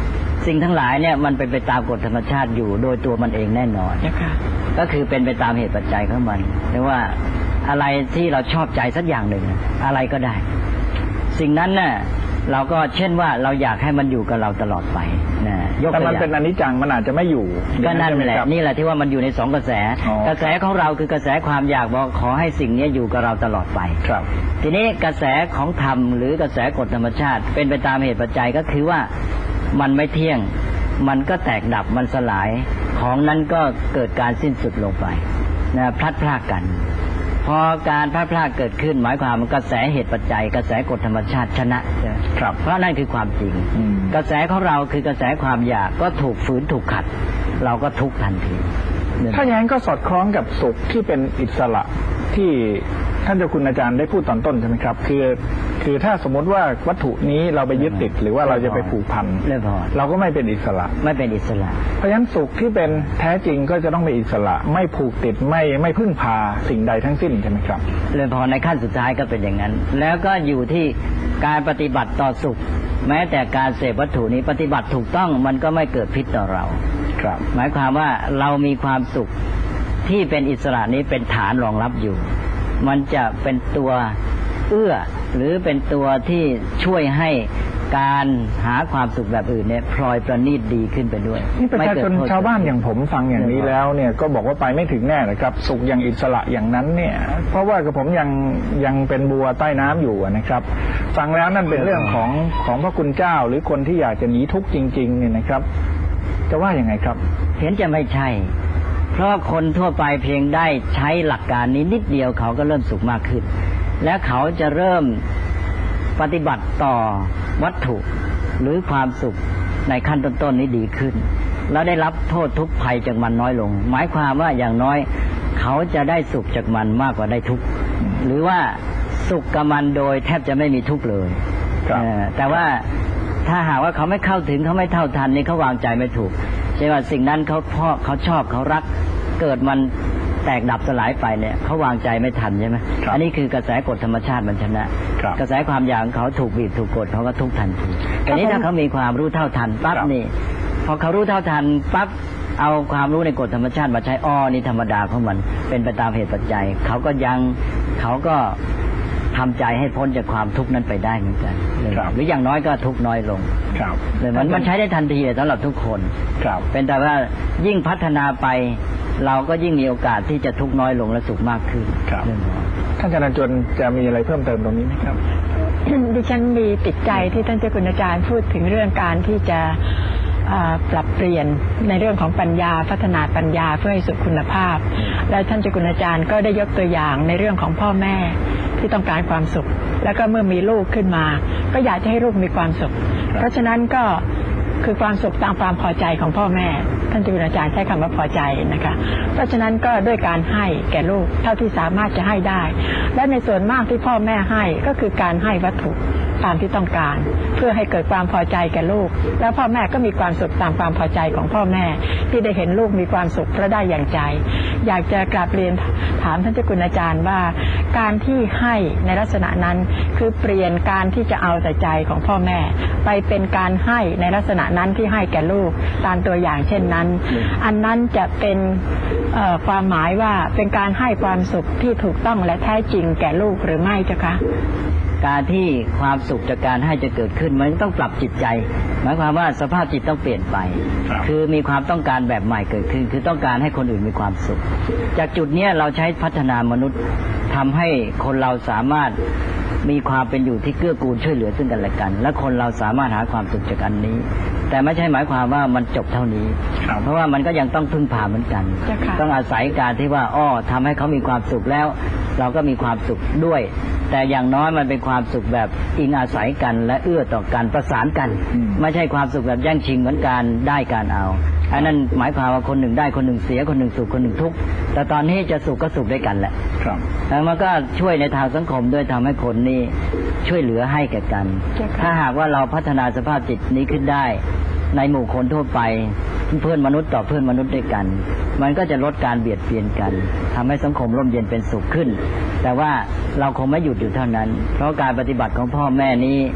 สิ่งทั้งหลายเนี่ยมันเป็นไปตามกฎธรรมชาติอยู่โดยตัวมันเองแน่นอนก็คือเป็นไปตามเหตุปัจจัยของมันไม่ว่าอะไรที่เราชอบใจสักอย่างหนึ่งอะไรก็ได้สิ่งนั้นน่ะเราก็เช่นว่าเราอยากให้มันอยู่กับเราตลอดไปนะ
แต่มันเป็นอนิจจังมันอาจจะไม่อยู่
ก็นั่นแหละนี่แหละที่ว่ามันอยู่ในสองกระแสกระแสของเราคือกระแสความอยากบอกขอให้สิ่งนี้อยู่กับเราตลอดไป
ครับ
ทีนี้กระแสของธรรมหรือกระแสกฎธรรมชาติเป็นไปตามเหตุปัจจัยก็คือว่ามันไม่เที่ยงมันก็แตกดับมันสลายของนั้นก็เกิดการสิ้นสุดลงไปนะพลัดพรากกันพอการพลาดพลาดเกิดขึ้นหมายความกระแสเหตุปัจจัยกระแสกฎธรรมชาติชนะครับเพราะนั่นคือความจริงกระแสของเราคือกระแสความอยากก็ถูกฝืนถูกขัดเราก็ทุกข์ทันที
ถ้าอย่างนั้นก็สอดคล้องกับสุขที่เป็นอิสระที่ท่านเจ้าคุณอาจารย์ได้พูดตอนต้นใช่ไหมครับคือถ้าสมมติว่าวัตถุนี้เราไปยึดติดหรือว่าเราจะไปผูกพันเราก็ไม่เป็นอิสระ
ไม่เป็นอิสระ
เพราะฉะนั้นสุขที่เป็นแท้จริงก็จะต้องเป็นอิสระไม่ผูกติดไม่พึ่งพาสิ่งใดทั้งสิ้นใช่ไหมครับ
เลยพอในขั้นสุดท้ายก็เป็นอย่างนั้นแล้วก็อยู่ที่การปฏิบัติต่อสุขแม้แต่การเสพวัตถุนี้ปฏิบัติถูกต้องมันก็ไม่เกิดพิษต่อเรา
ครับ
หมายความว่าเรามีความสุขที่เป็นอิสระนี้เป็นฐานรองรับอยู่มันจะเป็นตัวเอื้อหรือเป็นตัวที่ช่วยให้การหาความสุขแบบอื่นเนี่ยพลอยประณีตดีขึ้นไปด้วย
นี่ประชาชนชาวบ้านอย่างผมฟังอย่างนี้แล้วเนี่ยก็บอกว่าไปไม่ถึงแน่เลยครับสุขอย่างอิสระอย่างนั้นเนี่ยเพราะว่ากับผมยังเป็นบัวใต้น้ำอยู่นะครับฟังแล้วนั่นเป็นเรื่องของพระคุณเจ้าหรือคนที่อยากจะหนีทุกข์จริงๆเนี่ยนะครับจะว่ายังไงครับ
เห็นจะไม่ใช่เพราะคนทั่วไปเพียงได้ใช้หลักการนี้นิดเดียวเขาก็เริ่มสุขมากขึ้นและเขาจะเริ่มปฏิบัติต่อวัตถุหรือความสุขในขั้นต้นๆนี้ดีขึ้นแล้วได้รับโทษทุกข์ภัยจากมันน้อยลงหมายความว่าอย่างน้อยเขาจะได้สุขจากมันมากกว่าได้ทุกข์หรือว่าสุขกับมันโดยแทบจะไม่มีทุกข์เลยแต่ว่าถ้าหากว่าเขาไม่เข้าถึงเขาไม่เท่าทันนี่เขาวางใจไม่ถูกใช่ว่าสิ่งนั้นเขาชอบเขารักเกิดมันแตกดับสลายไปเนี่ยเขาวางใจไม่ทันใช่ไหมอันนี้คือกระแสกฎธรรมชาติมันชนะกระแสความอยากเขาถูกบีบถูกกดเขาก็ทุกข์ทันทีแต่นี้ถ้าเขามีความรู้เท่าทันปั๊บนี่พอเขารู้เท่าทันปั๊บเอาความรู้ในกฎธรรมชาติมาใช้นี่ธรรมดาของมันเป็นไปตามเหตุปัจจัยเขาก็ทำใจให้พ้นจากความทุกข์นั้นไปได้เหมือนกันหรืออย่างน้อยก็ทุกข์น้อยลงเลยมันใช้ได้ทันทีสำหรับทุกคนเป็นแต่ว่ายิ่งพัฒนาไปเราก็ยิ่งมีโอกาสที่จะทุกข์น้อยลงและสุขมากขึ้น
ท่านอาจารย์จนจะมีอะไรเพิ่มเติมตรงนี้ไหมครับ
ดิฉันมีติดใจที่ท่านเจ้าคุณอาจารย์พูดถึงเรื่องการที่จะปรับเปลี่ยนในเรื่องของปัญญาพัฒนาปัญญาเพื่อให้สุขคุณภาพและท่านเจ้าคุณอาจารย์ก็ได้ยกตัวอย่างในเรื่องของพ่อแม่ที่ต้องการความสุขแล้วก็เมื่อมีลูกขึ้นมาก็อยากจะให้ลูกมีความสุขเพราะฉะนั้นก็คือความสุขตามความพอใจของพ่อแม่ท่านเจ้าคุณอาจารย์ใช้คำว่าพอใจนะคะเพราะฉะนั้นก็ด้วยการให้แก่ลูกเท่าที่สามารถจะให้ได้และในส่วนมากที่พ่อแม่ให้ก็คือการให้วัตถุตามที่ต้องการเพื่อให้เกิดความพอใจแก่ลูกแล้วพ่อแม่ก็มีความสุขตามความพอใจของพ่อแม่ที่ได้เห็นลูกมีความสุขและได้อย่างใจอยากจะกราบเรียนถามท่านเจ้าคุณอาจารย์ว่าการที่ให้ในลักษณะนั้นคือเปลี่ยนการที่จะเอาแต่ใจของพ่อแม่ไปเป็นการให้ในลักษณะนั้นที่ให้แก่ลูกตามตัวอย่างเช่นนั้นอันนั้นจะเป็นความหมายว่าเป็นการให้ความสุขที่ถูกต้องและแท้จริงแก่ลูกหรือไม่เจ้าคะ
การที่ความสุขจากการให้จะเกิดขึ้นมันต้องปรับจิตใจหมายความว่าสภาพจิตต้องเปลี่ยนไปคือมีความต้องการแบบใหม่เกิดขึ้นคือต้องการให้คนอื่นมีความสุขจากจุดนี้เราใช้พัฒนามนุษย์ทำให้คนเราสามารถมีความเป็นอยู่ที่เกื้อกูลช่วยเหลือซึ่งกันและกันและคนเราสามารถหาความสุขจากอันนี้แต่ไม่ใช่หมายความว่ามันจบเท่านี้เพราะว่ามันก็ยังต้องพึ่งพาเหมือนกันต้องอาศัยการที่ว่าทำให้เขามีความสุขแล้วเราก็มีความสุขด้วยแต่อย่างน้อยมันเป็นความสุขแบบอิงอาศัยกันและเอื้อต่อกันประสานกันไม่ใช่ความสุขแบบแย่งชิงเหมือนการได้การเอาอันนั้นหมายความว่าคนหนึ่งได้คนหนึ่งเสียคนหนึ่งสุขคนหนึ่งทุกข์แต่ตอนนี้จะสุขก็สุขด้วยกันแหละแล้วมันก็ช่วยในทางสังคมด้วยทำให้คนนี้ช่วยเหลือให้แก่กันถ้าหากว่าเราพัฒนาสภาพจิตนี้ขึ้นได้ในหมู่คนทั่วไปเพื่อนมนุษย์ต่อเพื่อนมนุษย์ด้วยกันมันก็จะลดการเบียดเบียนกันทำให้สังคมร่มเย็นเป็นสุขขึ้นแต่ว่าเราคงไม่หยุดอยู่เท่านั้นเพราะการปฏิบัติของพ่อแม่นี้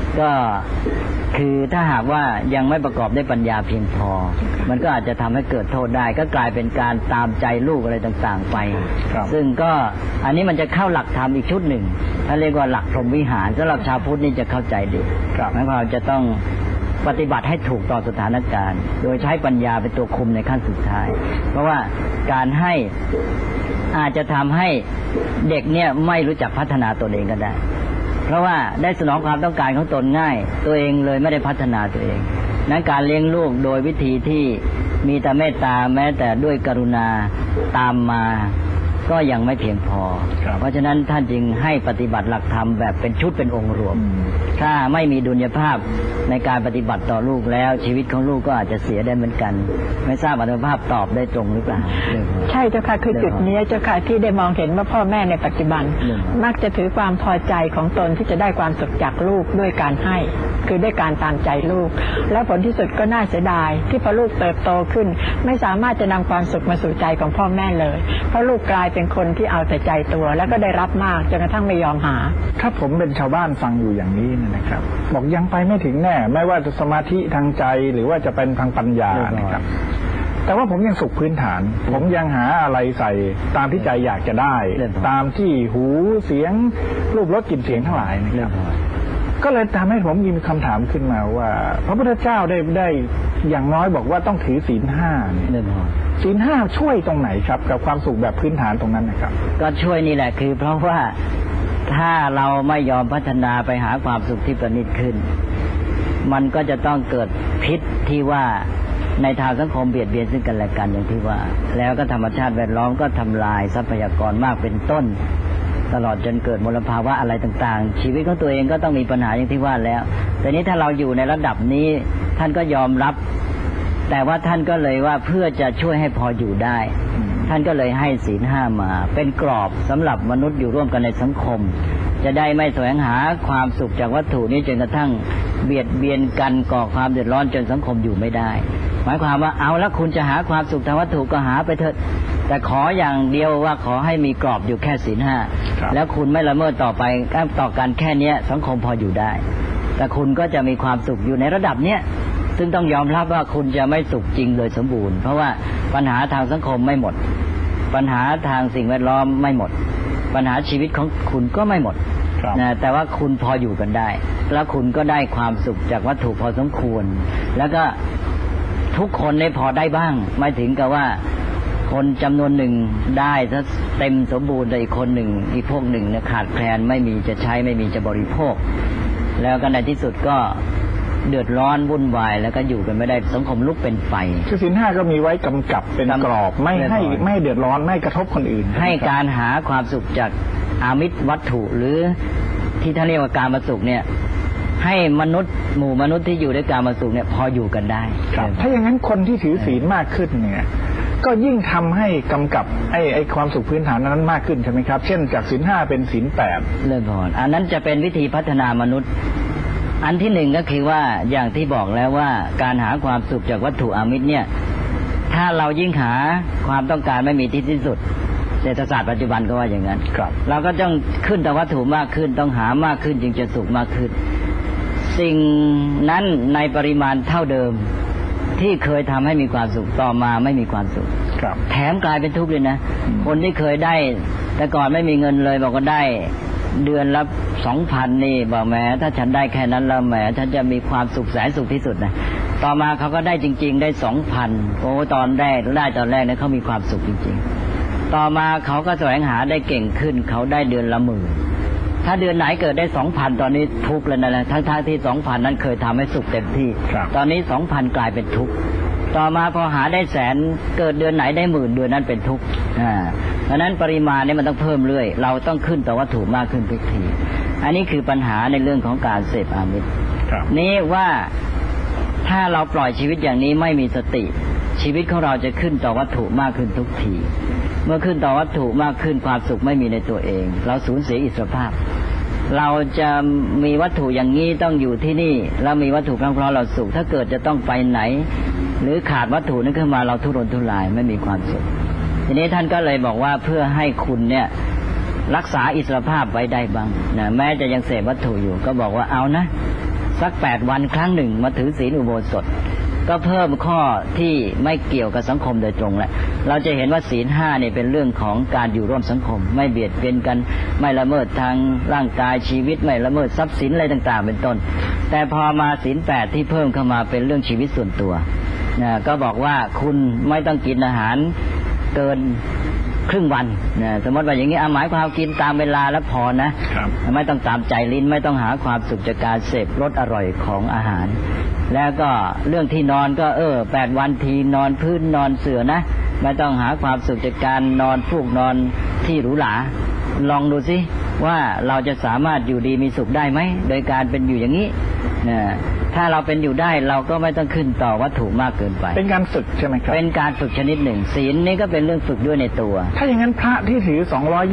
ก็คือถ้าหากว่ายังไม่ประกอบด้วยปัญญาเพียงพอมันก็อาจจะทำให้เกิดโทษได้ก็กลายเป็นการตามใจลูกอะไรต่างๆไปซึ่งก็อันนี้มันจะเข้าหลักธรรมอีกชุดหนึ่งถ้าเรียกว่าหลักพรหมวิหารสำหรับชาวพุทธนี่จะเข้าใจดีหมายความว่าจะต้องปฏิบัติให้ถูกต่อสถานการณ์โดยใช้ปัญญาเป็นตัวคุมในขั้นสุดท้ายเพราะว่าการให้อาจจะทำให้เด็กเนี่ยไม่รู้จักพัฒนาตนเองก็ได้เพราะว่าได้สนองความต้องการของตนง่ายตัวเองเลยไม่ได้พัฒนาตัวเองนั้นการเลี้ยงลูกโดยวิธีที่มีแต่เมตตาแม้แต่ด้วยกรุณาตามมาก็ยังไม่เพียงพอเพราะฉะนั้นท่านจึงให้ปฏิบัติหลักธรรมแบบเป็นชุดเป็นองค์รวมถ้าไม่มีดุลยภาพในการปฏิบัติต่อลูกแล้วชีวิตของลูกก็อาจจะเสียได้เหมือนกันไม่ทราบอาจารย์ภาพตอบได้ตรงหรือเปล่า
ใช่เจ้าค่ะคือจุดนี้เจ้าค่ะที่ได้มองเห็นว่าพ่อแม่ในปัจจุบันมักจะถือความพอใจของตนที่จะได้ความสุขจากลูกด้วยการให้คือด้วยการตามใจลูกแล้วผลที่สุดก็น่าเสียดายที่พอลูกเติบโตขึ้นไม่สามารถจะนำความสุขมาสู่ใจของพ่อแม่เลยเพราะลูกกลายเป็นคนที่เอาแต่ใจตัวแล้วก็ได้รับมากจนกระทั่งไม่ยอมหา
ถ้าผมเป็นชาวบ้านฟังอยู่อย่างนี้นะครับบอกยังไปไม่ถึงแน่ไม่ว่าจะสมาธิทางใจหรือว่าจะเป็นทางปัญญานะครับแต่ว่าผมยังสุขพื้นฐานผมยังหาอะไรใส่ตามที่ใจอยากจะได้ตามที่หูเสียงรูปรสกลิ่นเสียงทั้งหลายนะครับก็เลยทำให้ผมมีคำถามขึ้นมาว่าพระพุทธเจ้าได้อย่างน้อยบอกว่าต้องถือศีล 5ศีล 5ช่วยตรงไหนครับกับความสุขแบบพื้นฐานตรงนั้นนะครับ
ก็ช่วยนี่แหละคือเพราะว่าถ้าเราไม่ยอมพัฒนาไปหาความสุขที่ประณีตขึ้นมันก็จะต้องเกิดพิษที่ว่าในทางสังคมเบียดเบียนซึ่งกันและกันอย่างที่ว่าแล้วก็ธรรมชาติแวดล้อมก็ทำลายทรัพยากรมากเป็นต้นตลอดจนเกิดมลภาวะอะไรต่างๆชีวิตของตัวเองก็ต้องมีปัญหาอย่างที่ว่าแล้วแต่นี้ถ้าเราอยู่ในระดับนี้ท่านก็ยอมรับแต่ว่าท่านก็เลยว่าเพื่อจะช่วยให้พออยู่ได้ท่านก็เลยให้ศีล 5มาเป็นกรอบสำหรับมนุษย์อยู่ร่วมกันในสังคมจะได้ไม่แสวงหาความสุขจากวัตถุนี้จนกระทั่งเบียดเบียนกันก่อความเดือดร้อนจนสังคมอยู่ไม่ได้หมายความว่าเอาละคุณจะหาความสุขทางวัตถุก็หาไปเถอะแต่ขออย่างเดียวว่าขอให้มีกรอบอยู่แค่ศีล 5แล้วคุณไม่ละเมิดต่อไปต่อกันแค่นี้สังคมพออยู่ได้แต่คุณก็จะมีความสุขอยู่ในระดับเนี้ยซึ่งต้องยอมรับว่าคุณจะไม่สุขจริงโดยสมบูรณ์เพราะว่าปัญหาทางสังคมไม่หมดปัญหาทางสิ่งแวดล้อมไม่หมดปัญหาชีวิตของคุณก็ไม่หมดนะแต่ว่าคุณพออยู่กันได้แล้วคุณก็ได้ความสุขจากวัตถุพอสมควรแล้วก็ทุกคนได้พอได้บ้างไม่ถึงกับว่าคนจำนวนหนึ่งได้ถ้าเต็มสมบูรณ์แต่อีกคนหนึ่งอีกพวกหนึ่งเนี่ยขาดแคลนไม่มีจะใช้ไม่มีจะบริโภคแล้วก็ในที่สุดก็เดือดร้อนวุ่นวายแล้วก็อยู่กันไม่ได้สังคมลุกเป็นไฟ
คือศีล 5ก็มีไว้กำกับเป็นกรอบไม่ให้เดือดร้อนไม่กระทบคนอื่น
ให้การหาความสุขจากอามิตรวัตถุหรือที่ท่านเรียกว่าการมาสุขเนี่ยให้มนุษย์หมู่มนุษย์ที่อยู่ด้วยการมาสุขเนี่ยพออยู่กันได้
ถ้าอย่างนั้นคนที่ถือศีลมากขึ้นเนี่ยก็ยิ่งทำให้กำกับไอ้ความสุขพื้นฐานนั้นมากขึ้นใช่ไหมครับเช่นจากศีล 5เป็นศีล 8
เริ่มก่อนอันนั้นจะเป็นวิธีพัฒนามนุษย์อันที่หนึ่งก็คือว่าอย่างที่บอกแล้วว่าการหาความสุขจากวัตถุอามิตรเนี่ยถ้าเรายิ่งหาความต้องการไม่มีที่สิ้นสุดเศรษฐศาสตร์ปัจจุบันก็ว่าอย่างนั้นเราก็ต้องขึ้นแต่วัตถุมากขึ้นต้องหามากขึ้นจึงจะสุขมากขึ้นสิ่งนั้นในปริมาณเท่าเดิมที่เคยทำให้มีความสุขต่อมาไม่มีความสุขแถมกลายเป็นทุกข์เลยนะคนที่เคยได้แต่ก่อนไม่มีเงินเลยบอกว่าได้เดือนละ 2,000 นี่บอกแหมถ้าฉันได้แค่นั้นแล้วแหมฉันจะมีความสุขแสนสุขที่สุดนะต่อมาเขาก็ได้จริงๆได้ 2,000 โอ้ตอนแรกเนี่ยเขามีความสุขจริงๆต่อมาเขาก็แสวงหาได้เก่งขึ้นเขาได้เดือนละ 10,000ถ้าเดือนไหนเกิดได้ 2,000 ตอนนี้ทุกข์แล้วนะทั้งที่ 2,000 นั้นเคยทำให้สุขเต็มที่ตอนนี้ 2,000 กลายเป็นทุกข์ต่อมาพอหาได้แสนเกิดเดือนไหนได้ 10,000เดือนนั้นเป็นทุกข์เพราะนั้นปริมาณนี้มันต้องเพิ่มเรื่อยเราต้องขึ้นต่อวัตถุมากขึ้นทุกทีอันนี้คือปัญหาในเรื่องของการเสพอามิตรนี้ว่าถ้าเราปล่อยชีวิตอย่างนี้ไม่มีสติชีวิตของเราจะขึ้นต่อวัตถุมากขึ้นทุกทีเมื่อขึ้นต่อวัตถุมากขึ้นความสุขไม่มีในตัวเองเราสูญเสียอิสรภาพเราจะมีวัตถุอย่างนี้ต้องอยู่ที่นี่แล้วมีวัตถุเพราะเราสุขถ้าเกิดจะต้องไปไหนหรือขาดวัตถุนั้นขึ้นมาเราทุรนทุรายไม่มีความสุขทีนี้ท่านก็เลยบอกว่าเพื่อให้คุณเนี่ยรักษาอิสรภาพไว้ได้บ้างนะแม้จะยังเสพวัตถุอยู่ก็บอกว่าเอานะสัก8 วันครั้งหนึ่งมาถือศีลอุโบสถก็เพิ่มข้อที่ไม่เกี่ยวกับสังคมโดยตรงแหละเราจะเห็นว่าศีล5เนี่ยเป็นเรื่องของการอยู่ร่วมสังคมไม่เบียดเบียนกันไม่ละเมิดทางร่างกายชีวิตไม่ละเมิดทรัพย์สินอะไรต่างๆเป็นต้นแต่พอมาศีล8ที่เพิ่มเข้ามาเป็นเรื่องชีวิตส่วนตัวก็บอกว่าคุณไม่ต้องกินอาหารเกินครึ่งวันสมมติว่าอย่างนี้หมายความกินตามเวลาแล้วพอนะไม่ต้องตามใจลิ้นไม่ต้องหาความสุขจากการเสพรสอร่อยของอาหารแล้วก็เรื่องที่นอนก็8 วันทีนอนพื้นนอนเสื่อนะไม่ต้องหาความสุขจากการนอนฟูกนอนที่หรูหราลองดูสิว่าเราจะสามารถอยู่ดีมีสุขได้ไหมโดยการเป็นอยู่อย่างนี้ถ้าเราเป็นอยู่ได้เราก็ไม่ต้องขึ้นต่อวัตถุมากเกินไป
เป็นการฝึกใช่ไหมครับ
เป็นการฝึกชนิดหนึ่งศีลนี่ก็เป็นเรื่องฝึกด้วยในตัว
ถ้าอย่างนั้นพระที่ถือ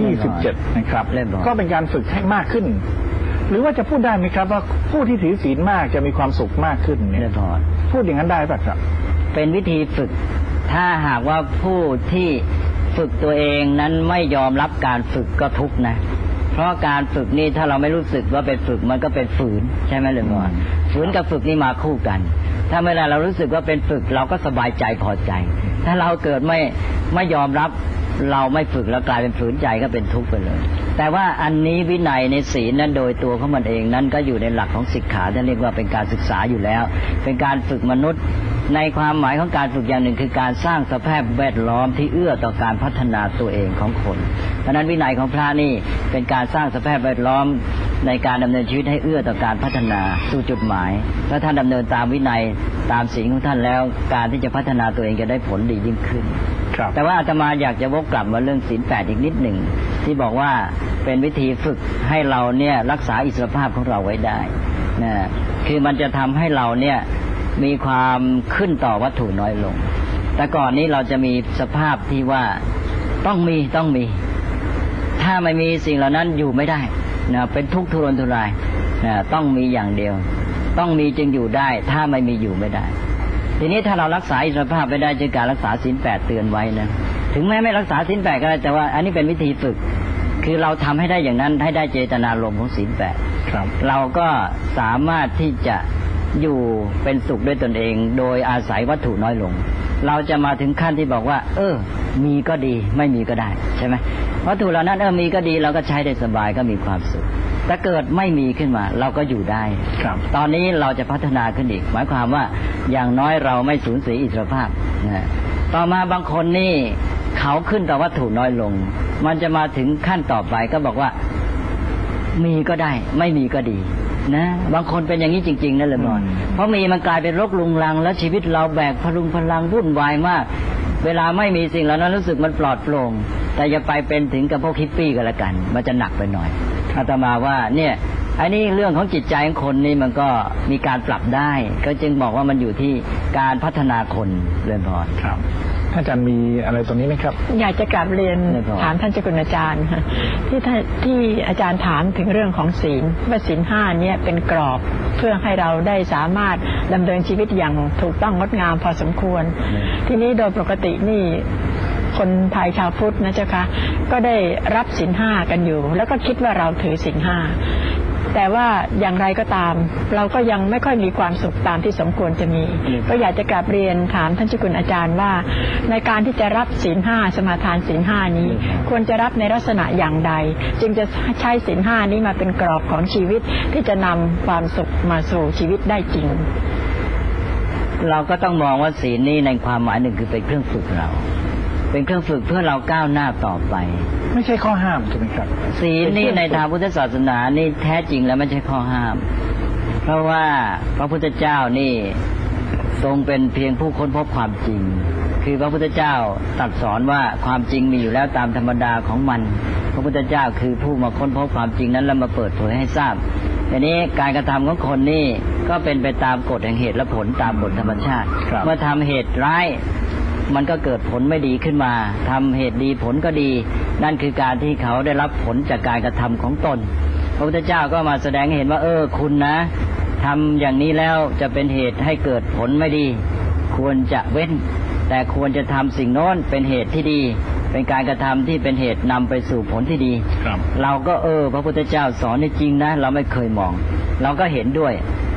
227นะครับก็เป็นการฝึกให้มากขึ้นหรือว่าจะพูดได้ไหมครับว่าผู้ที่ถือศีลมากจะมีความสุขมากขึ้นเนี่ยพูดอย่างนั้นได้ป่ะครับ
เป็นวิธีฝึกถ้าหากว่าผู้ที่ฝึกตัวเองนั้นไม่ยอมรับการฝึกก็ทุกข์นะเพราะการฝึกนี่ถ้าเราไม่รู้สึกว่าเป็นฝึกมันก็เป็นฝืนใช่ไหมหรือไม่ฝืนกับฝึกนี่มาคู่กันถ้าเวลาเรารู้สึกว่าเป็นฝึกเราก็สบายใจพอใจถ้าเราเกิดไม่ยอมรับเราไม่ฝึกแล้วกลายเป็นฝืนใจก็เป็นทุกข์ไปเลยแต่ว่าอันนี้วินัยในศีลนั้นโดยตัวของมันเองนั้นก็อยู่ในหลักของสิกขาที่เรียกว่าเป็นการศึกษาอยู่แล้วเป็นการฝึกมนุษย์ในความหมายของการฝึกอย่างหนึ่งคือการสร้างสภาพแวดล้อมที่เอื้อต่อการพัฒนาตัวเองของคนเพราะนั้นวินัยของพระนี่เป็นการสร้างสภาพแวดล้อมในการดำเนินชีวิตให้เอื้อต่อการพัฒนาสู่จุดหมายถ้าท่านดำเนินตามวินัยตามศีลของท่านแล้วการที่จะพัฒนาตัวเองจะได้ผลดียิ่งขึ้นแต่ว่าอาตมาอยากจะวกกลับมาเรื่องศีล8อีกนิดหนึ่งที่บอกว่าเป็นวิธีฝึกให้เราเนี่ยรักษาอิสรภาพของเราไว้ได้นะคือมันจะทำให้เราเนี่ยมีความขึ้นต่อวัตถุน้อยลงแต่ก่อนนี้เราจะมีสภาพที่ว่าต้องมีถ้าไม่มีสิ่งเหล่านั้นอยู่ไม่ได้นะเป็นทุกข์ทุรนทุรายนะต้องมีอย่างเดียวต้องมีจึงอยู่ได้ถ้าไม่มีอยู่ไม่ได้ทีนี้ถ้าเรารักษาอิสรภาพไว้ได้จากการรักษาศีล8เตือนไว้นะถึงแม้ไม่รักษาศีล8ก็ได้แต่ว่าอันนี้เป็นวิธีฝึกคือเราทำให้ได้อย่างนั้นให้ได้เจตนารมณ์ของศีล8ครับเราก็สามารถที่จะอยู่เป็นสุขด้วยตนเองโดยอาศัยวัตถุน้อยลงเราจะมาถึงขั้นที่บอกว่ามีก็ดีไม่มีก็ได้ใช่ไหมวัตถุเหล่านั้นมีก็ดีเราก็ใช้ได้สบายก็มีความสุขแต่เกิดไม่มีขึ้นมาเราก็อยู่ได้ครับตอนนี้เราจะพัฒนาขึ้นอีกหมายความว่าอย่างน้อยเราไม่สูญเสียอิสรภาพนะต่อมาบางคนนี่เขาขึ้นต่อวัตถุน้อยลงมันจะมาถึงขั้นต่อไปก็บอกว่ามีก็ได้ไม่มีก็ดีนะบางคนเป็นอย่างนี้จริงๆนั่นเลยบอลเพราะมีมันกลายเป็นรกรุงรังแล้วชีวิตเราแบกพลุงพลังวุ่นวายมากเวลาไม่มีสิ่งเหล่านั้นรู้สึกมันปลอดโปร่งแต่อย่าไปเป็นถึงกับพวกฮิปปี้ก็แล้วกันมันจะหนักไปหน่อยอาตมาว่าเนี่ยอันนี้เรื่องของจิตใจของคนนี่มันก็มีการปรับได้ก็จึงบอกว่ามันอยู่ที่การพัฒนาคนเรื่องบอล
ครับท่านอาจารย์มีอะไรตรงนี้ไหมครับ
อยากจะกลับเรียนถามท่านเจ้าคุณอาจารย์ที่อาจารย์ถามถึงเรื่องของศีลว่าศีล5เนี่ยเป็นกรอบเพื่อให้เราได้สามารถดำเนินชีวิตอย่างถูกต้องงดงามพอสมควรทีนี้โดยปกตินี่คนไทยชาวพุทธนะเจ้าค่ะก็ได้รับศีล5กันอยู่แล้วก็คิดว่าเราถือศีล5แต่ว่าอย่างไรก็ตามเราก็ยังไม่ค่อยมีความสุขตามที่สมควรจะมีก็อยากจะกราบเรียนถามท่านเจ้าคุณอาจารย์ว่าในการที่จะรับศีล5สมาทานศีล5นี้ควรจะรับในลักษณะอย่างใดจึงจะใช้ศีล5นี้มาเป็นกรอบของชีวิตที่จะนำความสุขมาสู่ชีวิตได้จริง
เราก็ต้องมองว่าศีลนี้ในความหมายหนึ่งคือเป็นเครื่องฝึกเราเป็นเครื่องฝึกเพื่อเราก้าวหน้าต่อไป
ไม่ใช่ข้อห้ามถูกไหมครับ
ศีลนี่ในทางพุทธศาสนานี่แท้จริงแล้วไม่ใช่ข้อห้ามเพราะว่าพระพุทธเจ้านี่ทรงเป็นเพียงผู้ค้นพบความจริงคือพระพุทธเจ้าตรัสสอนว่าความจริงมีอยู่แล้วตามธรรมดาของมันพระพุทธเจ้าคือผู้มาค้นพบความจริงนั้นแล้วมาเปิดเผยให้ทราบทีนี้การกระทำของคนนี่ก็เป็นไปตามกฎแห่งเหตุและผลตามกฎธรรมชาติเมื่อทำเหตุร้ายมันก็เกิดผลไม่ดีขึ้นมาทำเหตุดีผลก็ดีนั่นคือการที่เขาได้รับผลจากการกระทำของตนพระพุทธเจ้าก็มาแสดงให้เห็นว่าคุณนะทำอย่างนี้แล้วจะเป็นเหตุให้เกิดผลไม่ดีควรจะเว้นแต่ควรจะทำสิ่งโน้นเป็นเหตุที่ดีเป็นการกระทำที่เป็นเหตุนำไปสู่ผลที่ดีเราก็พระพุทธเจ้าสอนจริงนะเราไม่เคยมองเราก็เห็นด้วย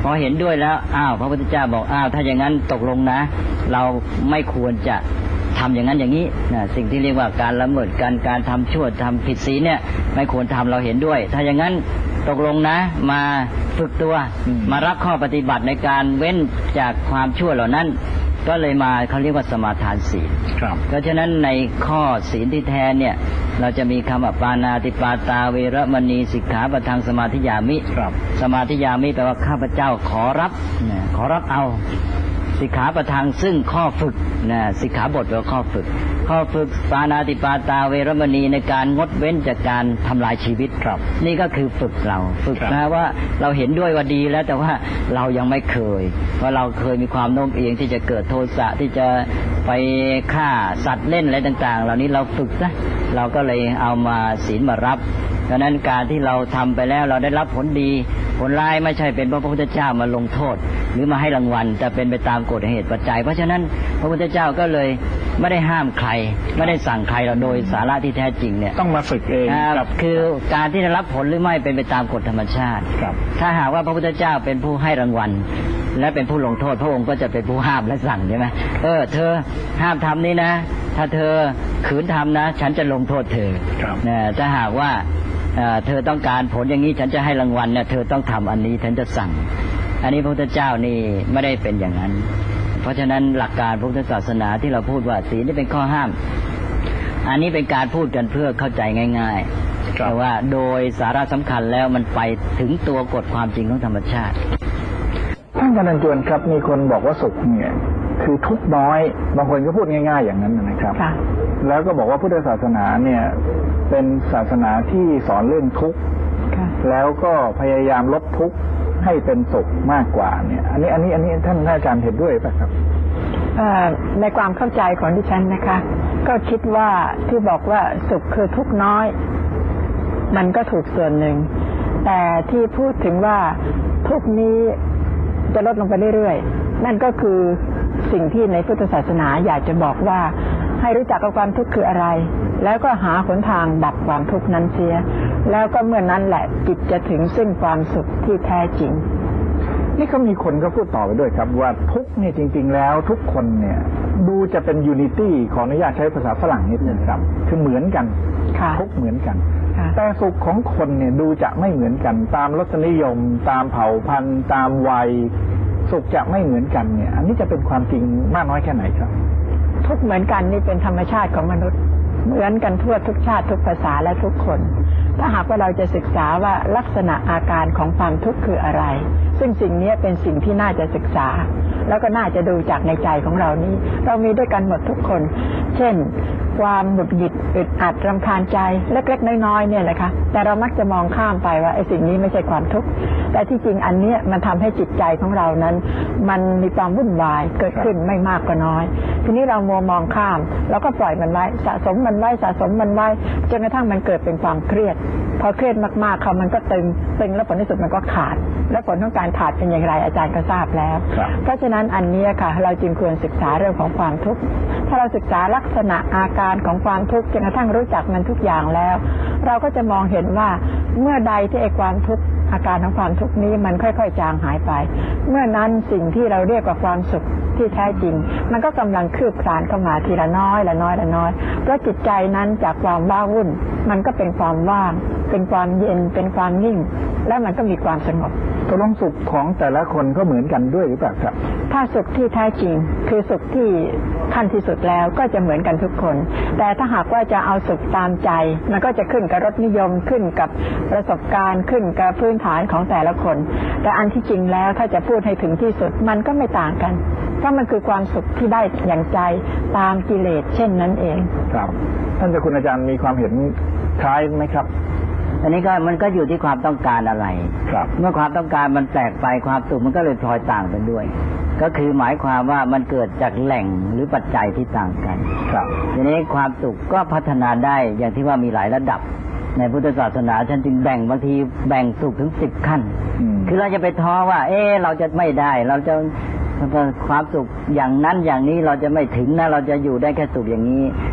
พอเห็นด้วยแล้วพระพุทธเจ้าบอกถ้าอย่างนั้นตกลงนะเราไม่ควรจะทำอย่างนั้นอย่างนี้นะสิ่งที่เรียกว่าการละเมิดการทำชั่วทำผิดศีลเนี่ยไม่ควรทำเราเห็นด้วยถ้าอย่างนั้นตกลงนะมาฝึกตัวมารับข้อปฏิบัติในการเว้นจากความชั่วเหล่านั้นก็เลยมาเขาเรียกว่าสมาทานศีลเพราะฉะนั้นในข้อศีลที่แท้เนี่ยเราจะมีคำว่าปานาติปาตาเวรมณีสิกขาปะทังสมาธิยามิสมาธิยามิแปลว่าข้าพเจ้าขอรับเอาสิกขาปะทังซึ่งข้อฝึกสิกขาบทหรือข้อฝึกปานาติปาตาเวรมณีในการงดเว้นจากการทำลายชีวิตนี่ก็คือฝึกนะว่าเราเห็นด้วยว่าดีแล้วแต่ว่าเรายังไม่เคยเพราะเราเคยมีความโน้มเอียงที่จะเกิดโทสะที่จะไปฆ่าสัตว์เล่นอะไรต่างๆเหล่านี้เราฝึกนะเราก็เลยเอามาศีลมารับดังนั้นการที่เราทำไปแล้วเราได้รับผลดีผลร้ายไม่ใช่เป็นเพราะพระพุทธเจ้ามาลงโทษหรือมาให้รางวัลแต่เป็นไปตามกฎเหตุปัจจัยเพราะฉะนั้นพระพุทธเจ้าก็เลยไม่ได้ห้ามใครไม่ได้สั่งใครเราโดยสาระที่แท้จริงเนี่ย
ต้องมาฝึกเอง
คือการที่จะรับผลหรือไม่เป็นไปตามกฎธรรมชาติถ้าหากว่าพระพุทธเจ้าเป็นผู้ให้รางวัลและเป็นผู้ลงโทษพระองค์ก็จะเป็นผู้ห้ามและสั่งใช่ไหมเธอห้ามทำนี่นะถ้าเธอขืนทำนะฉันจะลงโทษเธอถ้าหากว่าเธอต้องการผลอย่างนี้ฉันจะให้รางวัลเนี่ยเธอต้องทำอันนี้ฉันจะสั่งอันนี้พระพุทธเจ้านี่ไม่ได้เป็นอย่างนั้นเพราะฉะนั้นหลักการพุทธศาสนาที่เราพูดว่าศีลนี่เป็นข้อห้ามอันนี้เป็นการพูดกันเพื่อเข้าใจง่ายๆแต่ว่าโดยสาระสำคัญแล้วมันไปถึงตัวกฎความจริงของธรรมชาติ
ท่านกำนันจวนครับมีคนบอกว่าสุขเนี่ยคือทุกข์น้อยบางคนก็พูดง่ายๆอย่างนั้นนะครับแล้วก็บอกว่าพุทธศาสนาเนี่ยเป็นศาสนาที่สอนเรื่องทุกข์แล้วก็พยายามลดทุกข์ให้เป็นสุขมากกว่าเนี่ยอันนี้ท่านอาจารย์เห็นด้วยป่ะครับ
ในความเข้าใจของดิฉันนะคะก็คิดว่าที่บอกว่าสุขคือทุกข์น้อยมันก็ถูกส่วนหนึ่งแต่ที่พูดถึงว่าทุกข์นี้จะลดลงไปเรื่อยๆนั่นก็คือสิ่งที่ในพุทธศาสนาอยากจะบอกว่าให้รู้จักกับความทุกข์คืออะไรแล้วก็หาหนทางดับความทุกข์นั้นเสียแล้วก็เมื่อนั้นแหละจิตจะถึงซึ่งความสุขที่แท้จริง
นี่ก็มีคนก็พูดต่อไปด้วยครับว่าทุกเนี่ยจริงๆแล้วทุกคนเนี่ยดูจะเป็นยูนิตี้ขออนุญาตใช้ภาษาฝรั่งนิดนึงครับคือเหมือนกันทุกเหมือนกันแต่สุขของคนเนี่ยดูจะไม่เหมือนกันตามรสนิยมตามเผ่าพันธุ์ตามวัยสุขจะไม่เหมือนกันเนี่ยอันนี้จะเป็นความจริงมากน้อยแค่ไหนครับ
ทุกเหมือนกันนี่เป็นธรรมชาติของมนุษย์เหมือนกันทั่วทุกชาติทุกภาษาและทุกคนถ้าหากว่าเราจะศึกษาว่าลักษณะอาการของความทุกข์คืออะไรซึ่งสิ่งนี้เป็นสิ่งที่น่าจะศึกษาแล้วก็น่าจะดูจากในใจของเรานี้เรามีด้วยกันหมดทุกคนเช่นความหงุดหงิดอึดอัดรำคาญใจเล็กๆน้อยๆเนี่ยแหละค่ะแต่เรามักจะมองข้ามไปว่าไอ้สิ่งนี้ไม่ใช่ความทุกข์แต่ที่จริงอันนี้มันทำให้จิตใจของเรานั้นมันมีความวุ่นวายเกิดขึ้นไม่มากก็น้อยทีนี้เรามัวมองข้ามแล้วก็ปล่อยมันไว้สะสมมันไว้จนกระทั่งมันเกิดเป็นความเครียดพอเครียดมากๆเขามันก็ตึงแล้วผลที่สุดมันก็ขาดและผลของการขาดเป็นอย่างไรอาจารย์ก็ทราบแล้วเพราะฉะนั้นอันนี้ค่ะเราจึงควรศึกษาเรื่องของความทุกข์ถ้าเราศึกษาลักษณะอาการของความทุกข์จนกระทั่งรู้จักมันทุกอย่างแล้วเราก็จะมองเห็นว่าเมื่อใดที่ไอ้ความทุกข์อาการของความทุกข์นี้มันค่อยๆจางหายไปเมื่อนั้นสิ่งที่เราเรียกว่าความสุขที่แท้จริงมันก็กำลังคืบคลานเข้ามาทีละน้อยเพราะจิตใจนั้นจากความว้าวุ่นมันก็เป็นความว่างเป็นความเย็นเป็นความนิ่งและมันก็มีความสงบ
ตกลงสุขของแต่ละคนก็เหมือนกันด้วยหรือเปล่าครับ
ถ้าสุขที่แท้จริงคือสุขที่ขั้นที่สุดแล้วก็จะเหมือนกันทุกคนแต่ถ้าหากว่าจะเอาสุขตามใจมันก็จะขึ้นกับรสนิยมขึ้นกับประสบการณ์ขึ้นกับพื้นฐานของแต่ละคนแต่อันที่จริงแล้วถ้าจะพูดให้ถึงที่สุดมันก็ไม่ต่างกันเพราะมันคือความสุขที่ได้อย่างใจตามกิเลสเช่นนั้นเอง
ครับท่านเจ้าคุณอาจารย์มีความเห็นคล้ายไหมครับ
อันนี้ก็มันก็อยู่ที่ความต้องการอะไรเมื่อความต้องการมันแตกไปความสุขมันก็เลยพลอยต่างกันด้วยก็คือหมายความว่ามันเกิดจากแหล่งหรือปัจจัยที่ต่างกันทีนี้ความสุขก็พัฒนาได้อย่างที่ว่ามีหลายระดับในพุทธศาสนาฉันจึงบางทีแบ่งสุขถึง10 ขั้นคือเราจะไปท้อว่าเราจะไม่ได้เราจะความสุขอย่างนั้นอย่างนี้เราจะไม่ถึงนะเราจะอยู่ได้แค่สุขอย่างนี้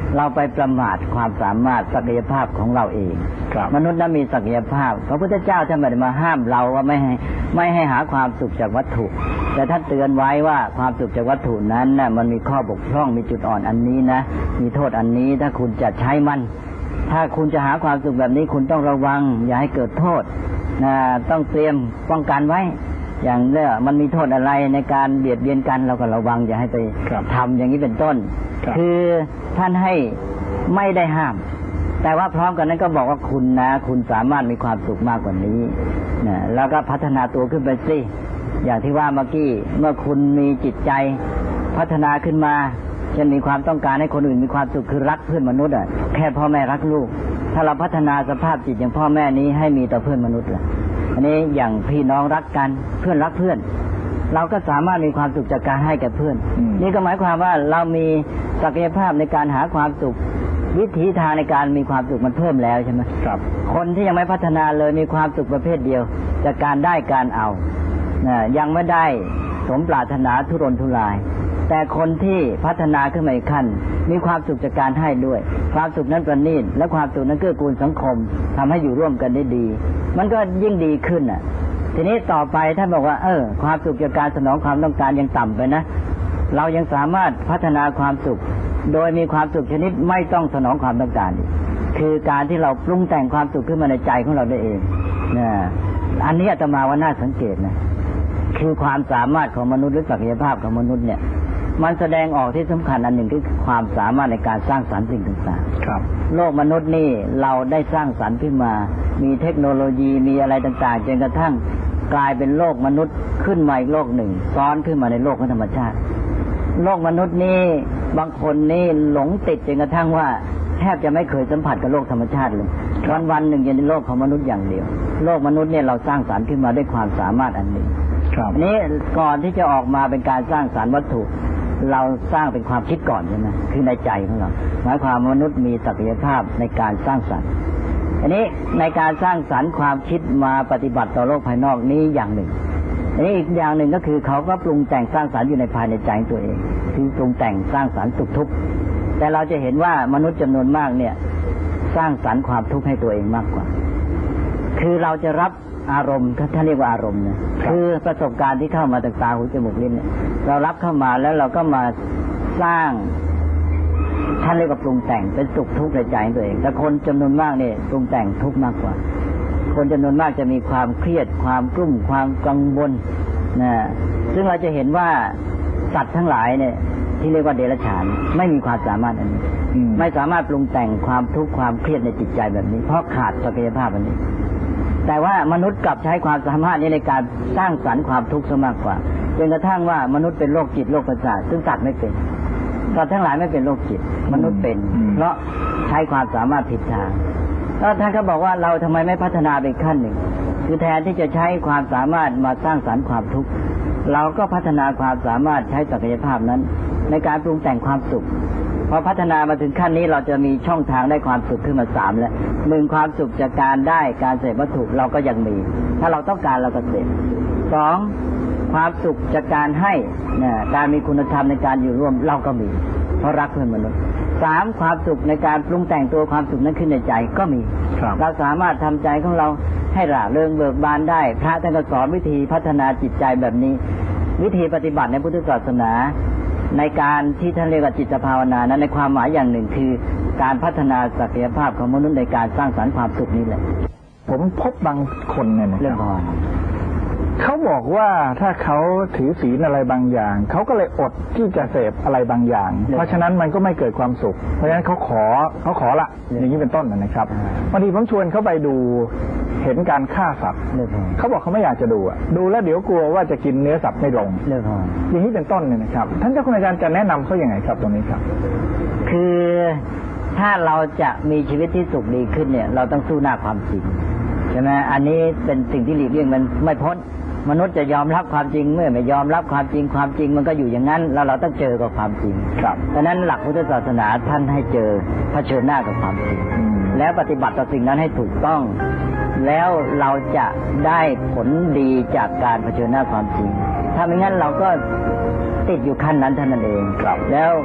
เราไปประมาทความสามารถศักยภาพของเราเองมนุษย์นั้นมีศักยภาพพระพุทธเจ้าท่านไม่ได้มาห้ามเราว่าไม่ให้หาความสุขจากวัตถุแต่ท่านเตือนไว้ว่าความสุขจากวัตถุนั้นน่ะมันมีข้อบกพร่องมีจุดอ่อนอันนี้นะมีโทษอันนี้ถ้าคุณจะใช้มันถ้าคุณจะหาความสุขแบบนี้คุณต้องระวังอย่าให้เกิดโทษนะต้องเตรียมป้องกันไว้อย่างเนี้ยมันมีโทษอะไรในการเบียดเบียนกันเราก็ระวังอย่าให้ไปทำอย่างนี้เป็นต้นคือท่านให้ไม่ได้ห้ามแต่ว่าพร้อมกันนั้นก็บอกว่าคุณนะคุณสามารถมีความสุขมากกว่านี้นะแล้วก็พัฒนาตัวขึ้นไปสิอย่างที่ว่าเมื่อกี้เมื่อคุณมีจิตใจพัฒนาขึ้นมาจะมีความต้องการให้คนอื่นมีความสุขคือรักเพื่อนมนุษย์แค่พ่อแม่รักลูกถ้าเราพัฒนาสภาพจิตอย่างพ่อแม่นี้ให้มีต่อเพื่อนมนุษย์ล่ะอันนี้อย่างพี่น้องรักกันเพื่อนรักเพื่อนเราก็สามารถมีความสุขจากการให้แก่เพื่อนนี่ก็หมายความว่าเรามีศักยภาพในการหาความสุขวิถีทางในการมีความสุขมันเพิ่มแล้วใช่ไหมครับคนที่ยังไม่พัฒนาเลยมีความสุขประเภทเดียวจากการได้การเอายังไม่ได้สมปรารถนาทุรนทุรายแต่คนที่พัฒนาขึ้นมาอีกขั้นมีความสุขจากการให้ด้วยความสุขนั้นประณีตและความสุขนั้นเกื้อกูลสังคมทำให้อยู่ร่วมกันได้ดีมันก็ยิ่งดีขึ้นทีนี้ต่อไปท่านบอกว่าความสุขจากการสนองความต้องการยังต่ำไปนะเรายังสามารถพัฒนาความสุขโดยมีความสุขชนิดไม่ต้องสนองความต้องการคือการที่เราปรุงแต่งความสุขขึ้นมาในใจของเราได้เองอันนี้อาตมาว่าน่าสังเกตนะคือความสามารถของมนุษย์หรือศักยภาพของมนุษย์เนี่ยมันแสดงออกที่สำคัญอันหนึ่งคือความสามารถในการสร้างสรรค์สิ่งต่างๆครับโลกมนุษย์นี่เราได้สร้างสรรค์ขึ้นมามีเทคโนโลยีมีอะไรต่างๆจนกระทั่งกลายเป็นโลกมนุษย์ขึ้นมาอีกโลกหนึ่งซ้อนขึ้นมาในโลกของธรรมชาติโลกมนุษย์นี่บางคนนี่หลงติดจนกระทั่งว่าแทบจะไม่เคยสัมผัสกับโลกธรรมชาติเลยวันๆหนึ่งอยู่ในโลกของมนุษย์อย่างเดียวโลกมนุษย์เนี่ยเราสร้างสรรค์ขึ้นมาด้วยความสามารถอันหนึ่งอันนี้ก่อนที่จะออกมาเป็นการสร้างสรรค์วัตถุเราสร้างเป็นความคิดก่อนใช่ไหมคือในใจของเราหมายความมนุษย์มีศักยภาพในการสร้างสรรค์อันนี้ในการสร้างสรรค์ความคิดมาปฏิบัติต่อโลกภายนอกนี้อย่างหนึ่งอันนี้อีกอย่างหนึ่งก็คือเขาก็ปรุงแต่งสร้างสรรค์อยู่ในภายในใจตัวเองคือปรุงแต่งสร้างสรรค์สุขทุกข์แต่เราจะเห็นว่ามนุษย์จำนวนมากเนี่ยสร้างสรรค์ความทุกข์ให้ตัวเองมากกว่าคือเราจะรับอารมณ์ท่านเรียกว่าอารมณ์นะคือประสบการณ์ที่เข้ามาจากตาหูจมูกลิ้นเนี่ยเรารับเข้ามาแล้วเราก็มาสร้างท่านเรียกว่าปรุงแต่งเป็นสุขทุกข์ในใจตัวเองแต่คนจำนวนมากเนี่ยปรุงแต่งทุกข์มากกว่าคนจำนวนมากจะมีความเครียดความกลุ้มความกังวลนะซึ่งเราจะเห็นว่าสัตว์ทั้งหลายเนี่ยที่เรียกว่าเดรัจฉานไม่มีความสามารถอันนี้ไม่สามารถปรุงแต่งความทุกข์ความเครียดในจิตใจแบบนี้เพราะขาดศักยภาพอันนี้แต่ว่ามนุษย์กลับใช้ความสามารถนี้ในการสร้างสรรค์ความทุกข์ซะมากกว่าจนกระทั่งว่ามนุษย์เป็นโรคจิตโรคประสาทซึ่งสัตว์ไม่เป็นสัตว์ทั้งหลายไม่เป็นโรคจิตมนุษย์เป็นเพราะใช้ความสามารถผิดทางแล้วท่านก็บอกว่าเราทำไมไม่พัฒนาไปขั้นหนึ่งคือแทนที่จะใช้ความสามารถมาสร้างสรรค์ความทุกข์เราก็พัฒนาความสามารถใช้ศักยภาพนั้นในการปรุงแต่งความสุขพอพัฒนามาถึงขั้นนี้เราจะมีช่องทางได้ความสุขขึ้นมา3แล้ว1ความสุขจากการได้การเสพวัตถุเราก็ยังมีถ้าเราต้องการเราก็เสพ2ความสุขจากการให้การมีคุณธรรมในการอยู่ร่วมเราก็มีเพราะรักเพื่อนมนุษย์3ความสุขในการปรุงแต่งตัวความสุขนั้นขึ้นในใจก็มีเราสามารถทำใจของเราให้ร่าเริงเบิกบานได้พระท่านก็สอนวิธีพัฒนาจิตใจแบบนี้วิธีปฏิบัติในพุทธศาสนาในการที่ท่านเรียกว่าจิตภาวนานั้นในความหมายอย่างหนึ่งคือการพัฒนาศักยภาพของมนุษย์ในการสร้างสรรค์ความสุขนี้แหละ
ผมพบบางคนเนี่ยนะครับเขาบอกว่าถ้าเขาถือศีลอะไรบางอย่างเขาก็เลยอดที่จะเสพอะไรบางอย่างเพราะฉะนั้นมันก็ไม่เกิดความสุขเพราะฉะนั้นเขาขอละอย่างนี้เป็นต้นนะครับบางทีผมชวนเขาไปดูเห็นการฆ่าสัตว์เขาบอกเขาไม่อยากจะดูดูแล้วเดี๋ยวกลัวว่าจะกินเนื้อสัตว์ไม่ลงอย่างนี้เป็นต้นเนี่ยนะครับท่านเจ้าคุณอาจารย์จะแนะนำเขาอย่างไงครับตรงนี้ครับ
คือถ้าเราจะมีชีวิตที่สุขดีขึ้นเนี่ยเราต้องสู้หน้าความจริงใช่ไหมอันนี้เป็นสิ่งที่หลีกเลี่ยงมันไม่พ้นมนุษย์จะยอมรับความจริงเมื่อไม่ยอมรับความจริงความจริงมันก็อยู่อย่างนั้นแล้วเราต้องเจอกับความจริงครับดังนั้นหลักพุทธศาสนาท่านให้เจอเผชิญหน้ากับความจริงแล้วปฏิบัติต่อสิ่งนั้นให้ถูกต้องแล้วเราจะได้ผลดีจากการเผชิญหน้าความจริงถ้าไม่งั้นเราก็ติดอยู่ขั้นนั้นเท่านั้นเองครับแล้ว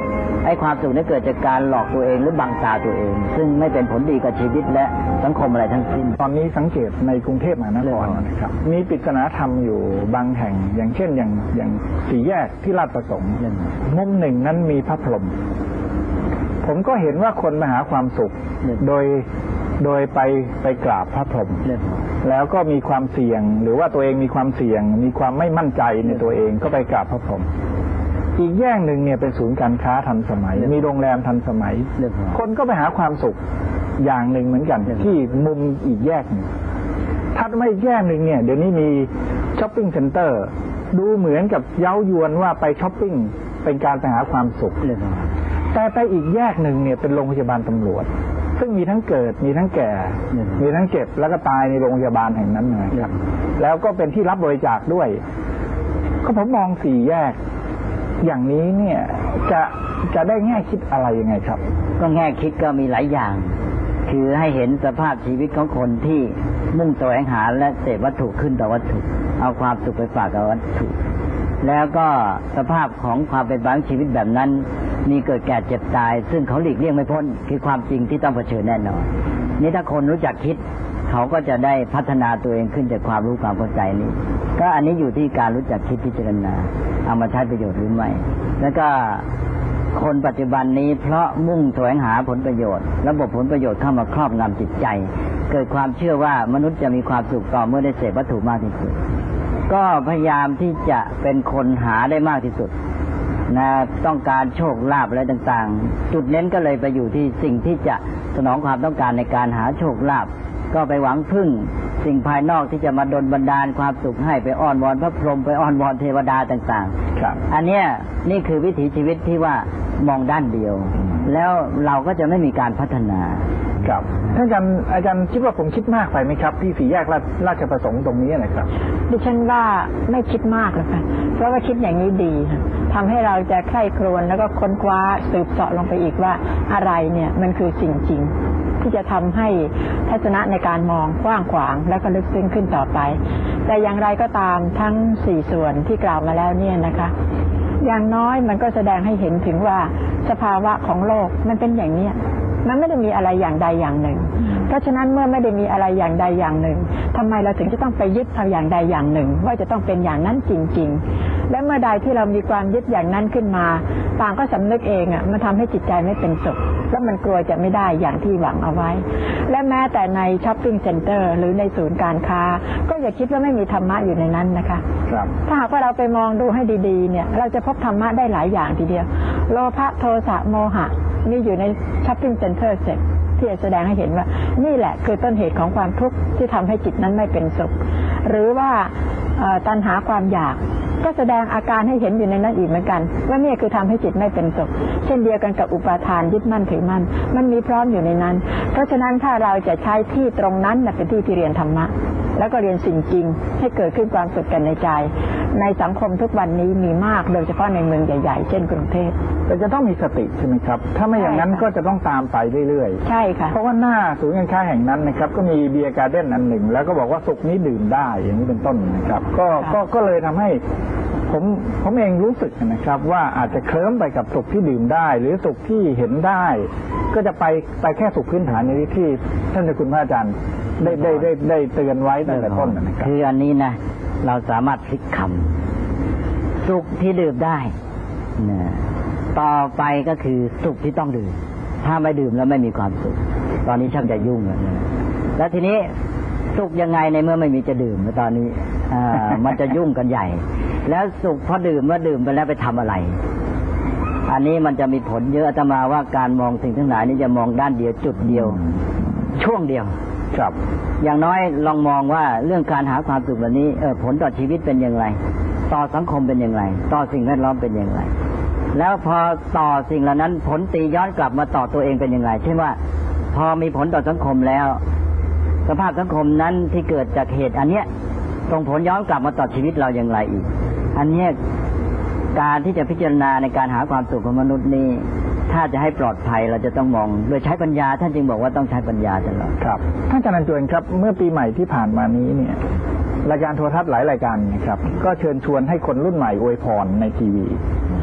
ไอ้ความสุขนี้เกิดจากการหลอกตัวเองหรือบังตาตัวเองซึ่งไม่เป็นผลดีกับชีวิตและสังคมอะไรทั้งสิ้น
ตอนนี้สังเกตในกรุงเทพมหานครนะครับมีปริศนาธรรมอยู่บางแห่งอย่างเช่นอย่างสี่แยกที่ลาดประสงค์มุมหนึ่งนั้นมีพระพรหมผมก็เห็นว่าคนมาหาความสุขโดยไปกราบพระพรหมแล้วก็มีความเสี่ยงหรือว่าตัวเองมีความเสี่ยงมีความไม่มั่นใจในตัวเองก็ไปกราบพระพรหมอีกแยกหนึ่งเนี่ยเป็นศูนย์การค้าทันสมัยมีโรงแรมทันสมัยคนก็ไปหาความสุขอย่างหนึ่งเหมือนกันที่มุมอีกแยกหนึ่งถัดมาอีกแยกหนึ่งเนี่ยเดี๋ยวนี้มีช้อปปิ้งเซ็นเตอร์ดูเหมือนกับเย้ายวนว่าไปช้อปปิ้งเป็นการไปหาความสุขแต่ไปอีกแยกหนึ่งเนี่ยเป็นโรงพยาบาลตำรวจซึ่งมีทั้งเกิดมีทั้งแก่มีทั้งเจ็บแล้วก็ตายในโรงพยาบาลแห่งนั้นนะครับแล้วก็เป็นที่รับบริจาคด้วยก็ผมมองสี่แยกอย่างนี้เนี่ยจะได้แง่คิดอะไรยังไงครับ
ก็แง่คิดก็มีหลายอย่างคือให้เห็นสภาพชีวิตของคนที่มุ่งแสวงหาและเสพวัตถุขึ้นต่อวัตถุเอาความสุขไปฝากกับวัตถุแล้วก็สภาพของความเป็นไปของชีวิตแบบนั้นมีเกิดแก่เจ็บตายซึ่งเขาหลีกเลี่ยงไม่พ้นคือความจริงที่ต้องเผชิญแน่นอนนี่ถ้าคนรู้จักคิดเขาก็จะได้พัฒนาตัวเองขึ้นจากความรู้ความเข้าใจนี้ก็อันนี้อยู่ที่การรู้จักคิดพิจารณาเอามาใช้ประโยชน์หรือไม่แล้วก็คนปัจจุบันนี้เพราะมุ่งแสวงหาผลประโยชน์ระบบผลประโยชน์เข้ามาครอบงำจิตใจเกิดความเชื่อว่ามนุษย์จะมีความสุขต่อเมื่อได้เสพวัตถุมากที่สุดก็พยายามที่จะเป็นคนหาได้มากที่สุดนะต้องการโชคลาภอะไรต่างๆจุดเน้นก็เลยไปอยู่ที่สิ่งที่จะสนองความต้องการในการหาโชคลาภก็ไปหวังพึ่งสิ่งภายนอกที่จะมาดลบันดาลความสุขให้ไปอ้อนวอนพระพรหมไปอ้อนวอนเทวดาต่างๆครับอันเนี้ยนี่คือวิถีชีวิตที่ว่ามองด้านเดียวแล้วเราก็จะไม่มีการพัฒนา
ครับท่านอาจารย์คิดว่าผมคิดมากไปไหมครับที่สี่แยกราชประสงค์ตรงนี้นะครับ
ดิฉันว่าไม่คิดมากเลยค่ะเพราะว่าคิดอย่างนี้ดีทำให้เราจะใคร่ครวญแล้วก็ค้นคว้าสืบเสาะลงไปอีกว่าอะไรเนี่ยมันคือสิ่งจริงที่จะทำให้ทัศนะในการมองกว้างขวางแล้วก็ลึกซึ้งขึ้นต่อไปแต่อย่างไรก็ตามทั้ง4ส่วนที่กล่าวมาแล้วเนี่ยนะคะอย่างน้อยมันก็แสดงให้เห็นถึงว่าสภาวะของโลกมันเป็นอย่างนี้มันไม่ได้มีอะไรอย่างใดอย่างหนึ่งเพราะฉะนั้นเมื่อไม่ได้มีอะไรอย่างใดอย่างหนึ่งทำไมเราถึงจะต้องไปยึดเอาอย่างใดอย่างหนึ่งว่าจะต้องเป็นอย่างนั้นจริงๆและเมื่อใดที่เรามีความยึดอย่างนั้นขึ้นมาต่างก็สำนึกเองมันทำให้จิตใจไม่เป็นสุขแล้วมันกลัวจะไม่ได้อย่างที่หวังเอาไว้และแม้แต่ในช้อปปิ้งเซ็นเตอร์หรือในศูนย์การค้าก็อย่าคิดว่าไม่มีธรรมะอยู่ในนั้นนะคะถ้าหากว่าเราไปมองดูให้ดีๆเนี่ยเราจะพบธรรมะได้หลายอย่างทีเดียวโลภะโทสะโมหะนี่อยู่ในช้อปปิ้งเซ็นเตอร์เสร็จที่จะแสดงให้เห็นว่านี่แหละคือต้นเหตุของความทุกข์ที่ทำให้จิตนั้นไม่เป็นสุขหรือว่าตัณหาความอยากก็แสดงอาการให้เห็นอยู่ในนั้นอีกเหมือนกันว่านี่คือทำให้จิตไม่เป็นสุขเช่นเดียวกันกับอุปาทานยึดมั่นถือมั่นมันมีพร้อมอยู่ในนั้นเพราะฉะนั้นถ้าเราจะใช้ที่ตรงนั้นเป็นที่ที่เรียนธรรมะแล้วก็เรียนสิ่งจริงให้เกิดขึ้นความสุขกันในใจในสังคมทุกวันนี้มีมากโดยเฉพาะในเมืองใหญ่ๆเช่นกรุงเทพ
แต่จะต้องมีสติใช่ไหมครับถ้าไม่อย่างนั้นก็จะต้องตามไปเรื่อย
ๆใช่ค่ะ
เพราะว่าหน้าศูนย์การค้าแห่งนั้นนะครับก็มีเบียร์การ์เด้นอันหนึ่งแล้วก็บอกว่าสุขนี้ดื่มได้อย่างนี้เป็นต้นนะครับก็เลยทำให้ผมเองรู้สึกนะครับว่าอาจจะเคลิ้มไปกับสุขที่ดื่มได้หรือสุขที่เห็นได้ก็จะไปแค่สุขพื้นฐานในที่ท่านคุณพระอาจารย์ได้เตือนไว้ตั้งแต่ต้นนะครับ
คืออันนี้นะเราสามารถพลิกคำสุขที่ดื่มได้นะต่อไปก็คือสุขที่ต้องดื่มถ้าไม่ดื่มแล้วไม่มีความสุขตอนนี้ช่างจะยุ่งแล้วทีนี้สุขยังไงในเมื่อไม่มีจะดื่มตอนนี้มันจะยุ่งกันใหญ่แล้วสุขพอดื่มว่าดื่มไปแล้วไปทำอะไรอันนี้มันจะมีผลเยอะอาตมาว่าการมองสิ่งทั้งหลายนี้จะมองด้านเดียวจุดเดียวช่วงเดียว
ครับ
อย่างน้อยลองมองว่าเรื่องการหาความสุขแบบนี้ผลต่อชีวิตเป็นอย่างไรต่อสังคมเป็นอย่างไรต่อสิ่งแวดล้อมเป็นอย่างไรแล้วพอต่อสิ่งเหล่านั้นผลตีย้อนกลับมาต่อตัวเองเป็นอย่างไรเช่นว่าพอมีผลต่อสังคมแล้วสภาพสังคมนั้นที่เกิดจากเหตุอันเนี้ยส่งผลย้อนกลับมาต่อชีวิตเราอย่างไรอีกอันเนี้ยการที่จะพิจารณาในการหาความสุขของมนุษย์นี้ถ้าจะให้ปลอดภัยเราจะต้องมองโดยใช้ปัญญาท่านจึงบอกว่าต้องใช้ปัญญาตลอด
ครับท่านอาจารย์จวนครับเมื่อปีใหม่ที่ผ่านมานี้เนี่ยรายการโทรทัศน์หลายรายการนะครับก็เชิญชวนให้คนรุ่นใหม่อวยพรในทีวี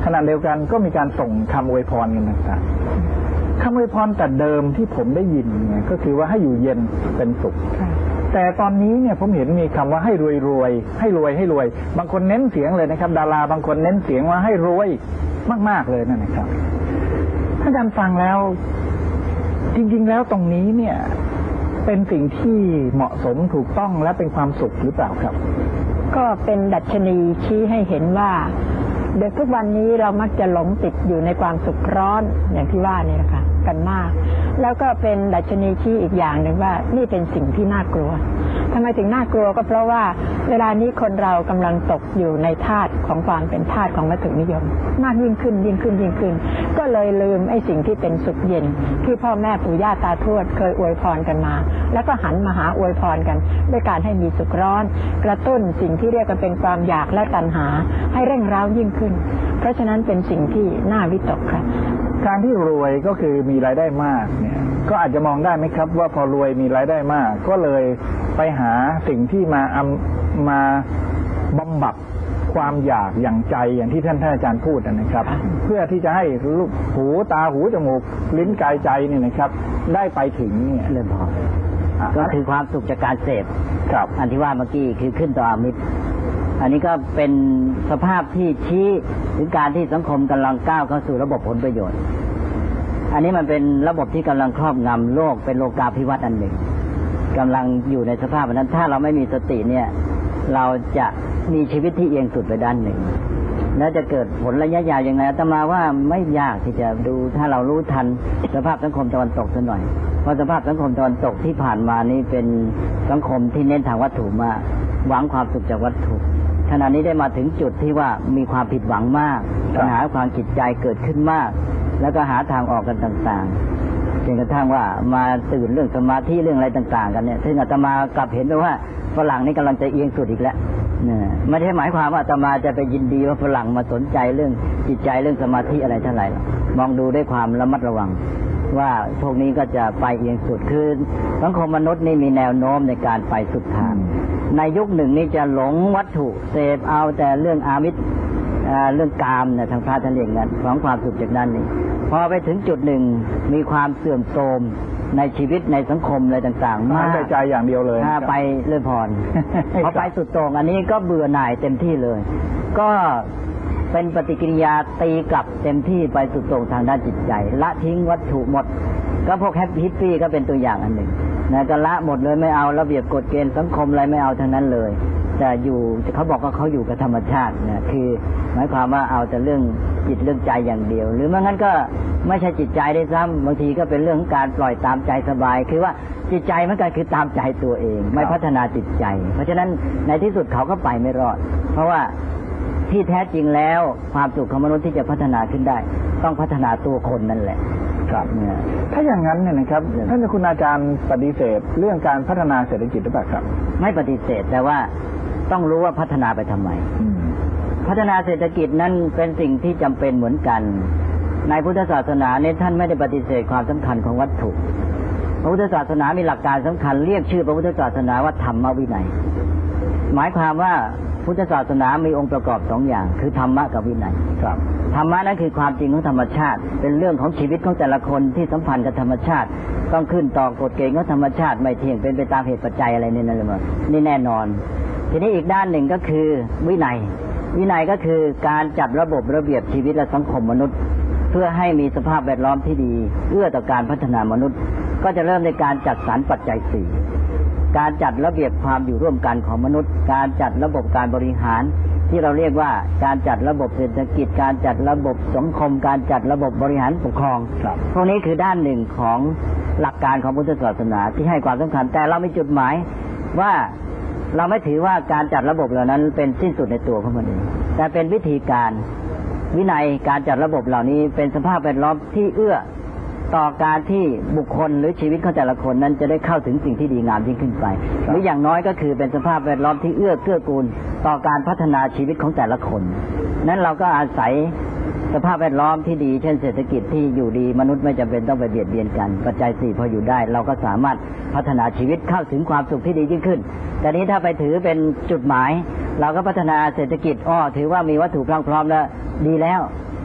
ขณะเดียวกันก็มีการส่งคำอวยพรกันต่างๆคำอวยพรแต่เดิมที่ผมได้ยินเนี่ยก็คือว่าให้อยู่เย็นเป็นสุขแต่ตอนนี้เนี่ยผมเห็นมีคำว่าให้รวยให้รวยบางคนเน้นเสียงเลยนะครับดาราบางคนเน้นเสียงว่าให้รวยมากๆเลยนะครับถ้าอาจารย์ฟังแล้วจริงๆแล้วตรงนี้เนี่ยเป็นสิ่งที่เหมาะสมถูกต้องและเป็นความสุขหรือเปล่าครับ
ก็เป็นดัชนีชี้ให้เห็นว่าเด็กทุกวันนี้เรามักจะหลงติดอยู่ในความสุขร้อนอย่างที่ว่านี่นะคะกันมากแล้วก็เป็นดัชนีชี้อีกอย่างหนึ่งว่านี่เป็นสิ่งที่น่ากลัวทำไมถึงน่ากลัวก็เพราะว่าเวลานี้คนเรากำลังตกอยู่ในธาตุของความเป็นธาตุของวัตถุนิยมมากยิ่งขึ้นก็เลยลืมไอ้สิ่งที่เป็นสุขเย็นที่พ่อแม่ปู่ย่าตาทวดเคยอวยพรกันมาแล้วก็หันมาหาอวยพรกันด้วยการให้มีสุขร้อนกระตุ้นสิ่งที่เรียกกันเป็นความอยากและตัณหาให้เร่งเร้ายิ่งขึ้นเพราะฉะนั้นเป็นสิ่งที่น่าวิตกค่ะ
การที่รวยก็คือมีรายได้มากเนี่ยก็อาจจะมองได้ไหมครับว่าพอรวยมีรายได้มากก็เลยไปหาสิ่งที่มาบำบัดความอยากอย่างใจอย่างที่ท่านอาจารย์พูดนะครับเพื่อที่จะให้ลูกหูตาหูจมูกลิ้นกายใจเนี่ยนะครับได้ไปถึงเนี่ย
เรื่องพอก็คือความสุขจากการเสพ
ครับ
อันที่ว่าเมื่อกี้คือขึ้นต่ออามิตรอันนี้ก็เป็นสภาพที่ชี้ถึงการที่สังคมกำลังก้าวเข้าสู่ระบบผลประโยชน์อันนี้มันเป็นระบบที่กำลังครอบงำโลกเป็นโลกาภิวัตน์อันหนึ่งกำลังอยู่ในสภาพนั้นถ้าเราไม่มีสติเนี่ยเราจะมีชีวิตที่เอียงสุดไปด้านหนึ่งแล้วจะเกิดผลระยะยาวยังไงอาตมาว่าไม่ยากที่จะดูถ้าเรารู้ทันสภาพสังคมตะวันตกสักหน่อยเพราะสภาพสังคมตะวันตกที่ผ่านมานี้เป็นสังคมที่เน้นทางวัตถุมาหวังความสุขจากวัตถุขณะนี้ได้มาถึงจุดที่ว่ามีความผิดหวังมากปัญหาความจิตใจเกิดขึ้นมากแล้วก็หาทางออกกันต่างๆจนกระทั่งว่ามาตื่นเรื่องสมาธิเรื่องอะไรต่างๆกันเนี่ยซึ่งอาตมากลับเห็นว่าฝรั่งนี่กำลังจะเอียงสุดอีกแล้วไม่ได้หมายความว่าอาตมาจะไปยินดีว่าฝรั่งมาสนใจเรื่องจิตใจเรื่องสมาธิอะไรเท่าไหร่มองดูด้วยความระมัดระวังว่าพวกนี้ก็จะไปเอียงสุดคือสังคมมนุษย์นี่มีแนวโน้มในการไปสุดทางในยุคหนึ่งนี่จะหลงวัตถุเสพเอาแต่เรื่องอามิตรเรื่องกามเนี่ยทางพระท่านเรียกกันของความสุขจากด้านนี้พอไปถึงจุดหนึ่งมีความเสื่อมโทรมในชีวิตในสังคมอะไรต่างๆมาก
ใจอย่างเดียวเลย
ไปเลยพรพอไปสุดโต่งอันนี้ก็เบื่อหน่ายเต็มที่เลยก็เป็นปฏิกิริยาตีกลับเต็มที่ไปสุดโต่งทางด้านจิตใจละทิ้งวัตถุหมดก็พวกแฮปปี้ก็เป็นตัวอย่างอันหนึ่งนะก็ละหมดเลยไม่เอาระเบียบกฎเกณฑ์สังคมอะไรไม่เอาทั้งนั้นเลยแต่อยู่เขาบอกว่าเขาอยู่กับธรรมชาตินะคือหมายความว่าเอาแต่เรื่องจิตเรื่องใจอย่างเดียวหรือไม่งั้นก็ไม่ใช่จิตใจได้ซ้ำบางทีก็เป็นเรื่องของการปล่อยตามใจสบายคือว่าจิตใจมันก็คือตามใจตัวเองไม่พัฒนาจิตใจเพราะฉะนั้นในที่สุดเขาก็ไปไม่รอดเพราะว่าที่แท้จริงแล้วความสุขของมนุษย์ที่จะพัฒนาขึ้นได้ต้องพัฒนาตัวคนนั่นแหละ
ครับเนี่ยถ้าอย่างนั้นเนี่ยนะครับท่านคุณอาจารย์ปฏิเสธเรื่องการพัฒนาเศรษฐกิจหรือเปล่าครับ
ไม่ปฏิเสธแต่ว่าต้องรู้ว่าพัฒนาไปทำไมพัฒนาเศรษฐกิจนั้นเป็นสิ่งที่จำเป็นเหมือนกันในพุทธศาสนาเนี่ยท่านไม่ได้ปฏิเสธความสำคัญของวัตถุพระพุทธศาสนามีหลักการสำคัญเรียกชื่อพระพุทธศาสนาว่าธรรมวินัยหมายความว่าพุทธศาสนามีองค์ประกอบสองอย่างคือธรรมะกับวินัย
ครับ
ธรรมะนั้นคือความจริงของธรรมชาติเป็นเรื่องของชีวิตของแต่ละคนที่สัมพันธ์กับธรรมชาติต้องขึ้นต่อกฎเกณฑ์ของธรรมชาติไม่เที่ยงเป็นไปตามเหตุปัจจัยอะไรนี่นั่นเลยมั้งนี่แน่นอนทีนี้อีกด้านหนึ่งก็คือวินัยก็คือการจัดระบบระเบียบชีวิตและสังคมมนุษย์เพื่อให้มีสภาพแวดล้อมที่ดีเอื้อต่อการพัฒนามนุษย์ก็จะเริ่มในการจัดสรรปัจจัยสี่การจัดระเบียบความอยู่ร่วมกันของมนุษย์การจัดระบบการบริหารที่เราเรียกว่าการจัดระบบเศรษฐกิจการจัดระบบสังคมการจัดระบบบริหารปกครองพวกนี้คือด้านหนึ่งของหลักการของพุทธศาสนาที่ให้ความสำคัญแต่เรามีจุดหมายว่าเราไม่ถือว่าการจัดระบบเหล่านั้นเป็นสิ้นสุดในตัวของมันเองแต่เป็นวิธีการวินัยการจัดระบบเหล่านี้เป็นสภาพแวดล้อมที่เอื้อต่อการที่บุคคลหรือชีวิตของแต่ละคนนั้นจะได้เข้าถึงสิ่งที่ดีงามยิ่งขึ้นไปหรืออย่างน้อยก็คือเป็นสภาพแวดล้อมที่เอื้อเกื้อกูลต่อการพัฒนาชีวิตของแต่ละคนนั้นเราก็อาศัยสภาพแวดล้อมที่ดีเช่นเศรษฐกิจที่อยู่ดีมนุษย์ไม่จำเป็นต้องไปเบียดเบียนกันปัจจัย4พออยู่ได้เราก็สามารถพัฒนาชีวิตเข้าถึงความสุขที่ดียิ่งขึ้นแต่นี้ถ้าไปถือเป็นจุดหมายเราก็พัฒนาเศรษฐกิจถือว่ามีวัตถุพร้อมแล้วดีแล้ว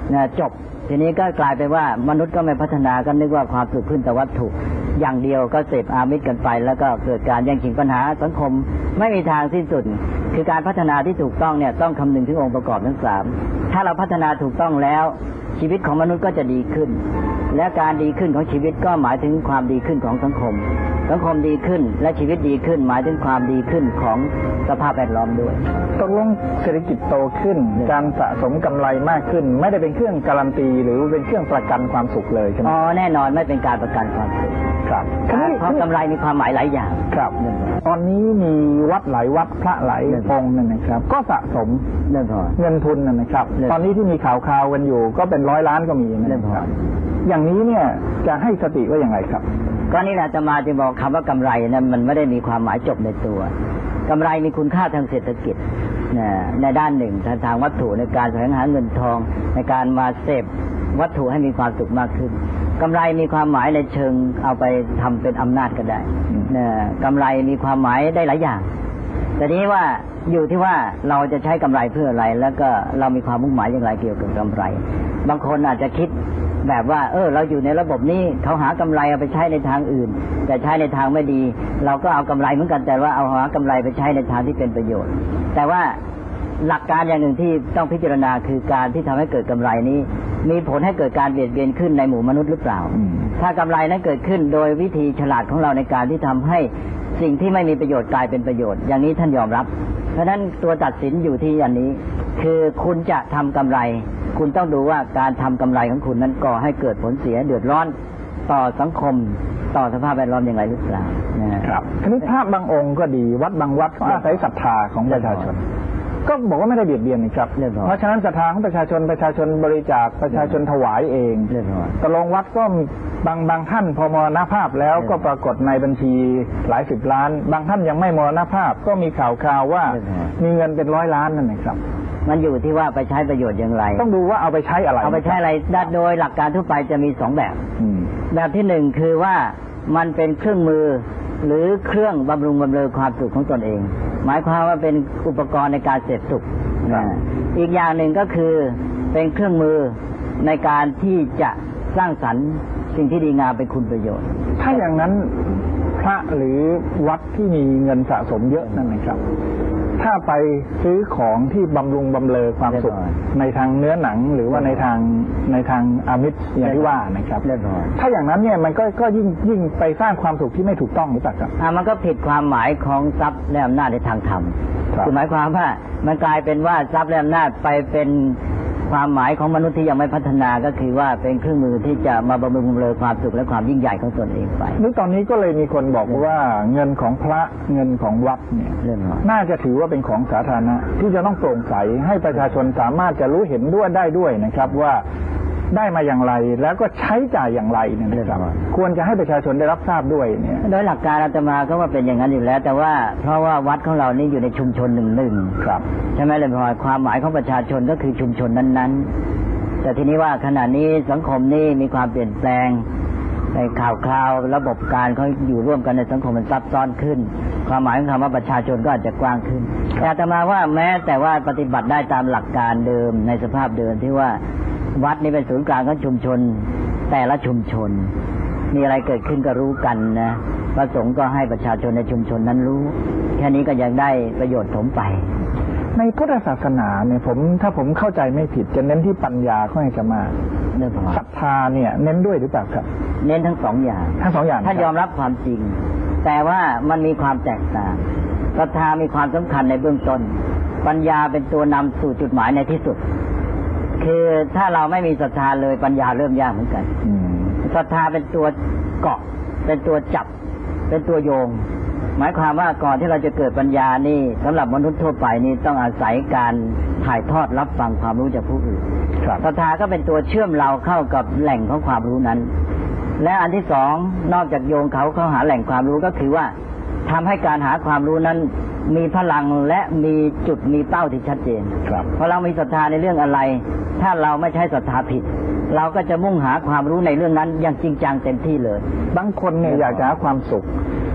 จบทีนี้ก็กลายไปว่ามนุษย์ก็ไม่พัฒนาก็นึกว่าความสุขขึ้นแต่วัตถุอย่างเดียวก็เสพอามิตรกันไปแล้วก็เกิดการแย่งชิงปัญหาสังคมไม่มีทางสิ้นสุดคือการพัฒนาที่ถูกต้องเนี่ยต้องคำนึงถึงองค์ประกอบทั้งสามถ้าเราพัฒนาถูกต้องแล้วชีวิตของมนุษย์ก็จะดีขึ้นและการดีขึ้นของชีวิตก็หมายถึงความดีขึ้นของสังคมดีขึ้นและชีวิตดีขึ้นหมายถึงความดีขึ้นของสภาพแวดล้อมด้วย
ตกลงเศรษฐกิจโตขึ้นการสะสมกำไรมากขึ้นไม่ได้เป็นเครื่องการันตีหรือเป็นเครื่องประกันความสุขเลยใช่ไหม
แน่นอนไม่เป็นการประกันความสุข
ครับ
เพราะกำไรมีความหมายหลายอย่าง
ครับตอนนี้มีวัดหลายวัดพระหลายองค์นั่นนะครับก็สะสมเงินทุนนะครับตอนนี้ที่มีข่าวกันอยู่ก็เป็น100 ล้านก็มีนะครับอย่างนี้เนี่ยจะให้สติว่าอย่างไรครับ
ก็นี่แหละจะมาจะบอกคำว่ากำไรนั้นมันไม่ได้มีความหมายจบในตัวกำไรมีคุณค่าทางเศรษฐกิจในด้านหนึ่งทางวัตถุในการแสวงหาเงินทองในการมาเสพวัตถุให้มีความสุขมากขึ้นกำไรมีความหมายในเชิงเอาไปทำเป็นอำนาจก็ได้กำไรมีความหมายได้หลายอย่างแต่นี้ว่าอยู่ที่ว่าเราจะใช้กำไรเพื่ออะไรแล้วก็เรามีความมุ่งหมายอย่างไรเกี่ยวกับกำไรบางคนอาจจะคิดแบบว่าเราอยู่ในระบบนี้เขาหากำไรเอาไปใช้ในทางอื่นแต่ใช้ในทางไม่ดีเราก็เอากำไรเหมือนกันแต่ว่าเอาหากำไรไปใช้ในทางที่เป็นประโยชน์แต่ว่าหลักการอย่างหนึ่งที่ต้องพิจารณาคือการที่ทำให้เกิดกำไรนี้มีผลให้เกิดการเบียดเบียนขึ้นในหมู่มนุษย์หรือเปล่าถ้ากำไรนั้นเกิดขึ้นโดยวิธีฉลาดของเราในการที่ทำให้สิ่งที่ไม่มีประโยชน์กลายเป็นประโยชน์อย่างนี้ท่านยอมรับเพราะฉะนั้นตัวตัดสินอยู่ที่อันนี้คือคุณจะทำกำไรคุณต้องดูว่าการทำกำไรของคุณนั้นก่อให้เกิดผลเสียเดือดร้อนต่อสังคมต่อสภาพแวดล้อมอย่างไรหรือเปล่า
นะครับทีนี้พระบางองค์ก็ดีวัดบางวัดก็อาศัยศรัทธาของประชาชนก็บอกว่าไม่ได้เบียดเบียนนะครับเพราะฉะนั้นศรัทธาของประชาชนบริจาคประชาชนถวายเองตกลงวัดก็บางท่านพอมรณภาพแล้วก็ปรากฏในบัญชีหลาย10 ล้านบางท่านยังไม่มรณภาพก็มีข่าวว่ามีเงินเป็น100 ล้านนั่นเองครับ
มันอยู่ที่ว่าไปใช้ประโยชน์อย่างไร
ต้องดูว่าเอาไปใช้อะไร
โดยหลักการทั่วไปจะมี2 แบบแบบที่ 1คือว่ามันเป็นเครื่องมือหรือเครื่องบำรุงบำเรอความสุขของตนเองหมายความว่าเป็นอุปกรณ์ในการเสพสุขอีกอย่างหนึ่งก็คือเป็นเครื่องมือในการที่จะสร้างสรรค์สิ่งที่ดีงามเป็นคุณประโยชน์
ถ้าอย่างนั้นพระหรือวัดที่มีเงินสะสมเยอะนั่นนะครับถ้าไปซื้อของที่บำรุงบำเรอความสุขในทางเนื้อหนังหรือว่าในทางอามิตรอย่างที่ว่านะครับถ้าอย่างนั้นเนี่ยมันก็ยิ่งไปสร้างความสุขที่ไม่ถูกต้องหรือเปล่าครับ
มันก็ผิดความหมายของทรัพย์และอำนาจในทางธรรมคือหมายความว่ามันกลายเป็นว่าทรัพย์และอำนาจไปเป็นความหมายของมนุษย์ที่ยังไม่พัฒนาก็คือว่าเป็นเครื่องมือที่จะมาบำรุงบำเรอความสุขและความยิ่งใหญ่ของตนเองไป
นี่ตอนนี้ก็เลยมีคนบอกว่าเงินของพระเงินของวัดเนี่ยน่าจะถือว่าเป็นของสาธารณะที่จะต้องโปร่งใสให้ประชาชนสามารถจะรู้เห็นด้วยได้ด้วยนะครับว่าได้มาอย่างไรแล้วก็ใช้จ่ายอย่างไรนะครับควรจะให้ประชาชนได้รับทราบด้วยเนี่ย
โดยหลักการอาตมาก็ว่าเป็นอย่างนั้นอยู่แล้วแต่ว่าเพราะว่าวัดของเรานี่อยู่ในชุมชนหนึ่ง
ครับ
ใช่ไหมเลยพอความหมายของประชาชนก็คือชุมชนนั้นๆแต่ทีนี้ว่าขณะนี้สังคมนี่มีความเปลี่ยนแปลงในข่าวคราวระบบการเขาอยู่ร่วมกันในสังคมมันซับซ้อนขึ้นความหมายของคำว่าประชาชนก็อาจจะกว้างขึ้นแต่อาตมาว่าแม้แต่ว่าปฏิบัติได้ตามหลักการเดิมในสภาพเดิมที่ว่าวัดนี้เป็นศูนย์กลางของชุมชนแต่ละชุมชนมีอะไรเกิดขึ้นก็รู้กันนะพระสงฆ์ก็ให้ประชาชนในชุมชนนั้นรู้แค่นี้ก็ยังได้ประโยชน์ถมไป
ในพุทธศาสนาเนี่ยถ้าผมเข้าใจไม่ผิดจะเน้นที่ปัญญาค่อนข้างจะมากศรัทธาเนี่ยเน้นด้วยหรือเปล่าครับ
เน้นทั้ง2 อย่างท่านยอมรับความจริงแต่ว่ามันมีความแตกต่างศรัทธามีความสำคัญในเบื้องต้นปัญญาเป็นตัวนำสู่จุดหมายในที่สุดคือถ้าเราไม่มีศรัทธาเลยปัญญาเริ่มยากเหมือนกันศรัทธาเป็นตัวเกาะเป็นตัวจับเป็นตัวโยงหมายความว่าก่อนที่เราจะเกิดปัญญานี่สำหรับมนุษย์ทั่วไปนี่ต้องอาศัยการถ่ายทอดรับฟังความรู้จากผู้อื่นศรัทธาก็เป็นตัวเชื่อมเราเข้ากับแหล่งของความรู้นั้นและอันที่2นอกจากโยงเขาเข้าหาแหล่งความรู้ก็คือว่าทำให้การหาความรู้นั้นมีพลังและมีจุดมีเป้าที่ชัดเจนเพราะเรามีศรัทธาในเรื่องอะไรถ้าเราไม่ใช้ศรัทธาผิดเราก็จะมุ่งหาความรู้ในเรื่องนั้นอย่างจริงจังเต็มที่เลย
บางคนเนี่ยอยากจะหาความสุข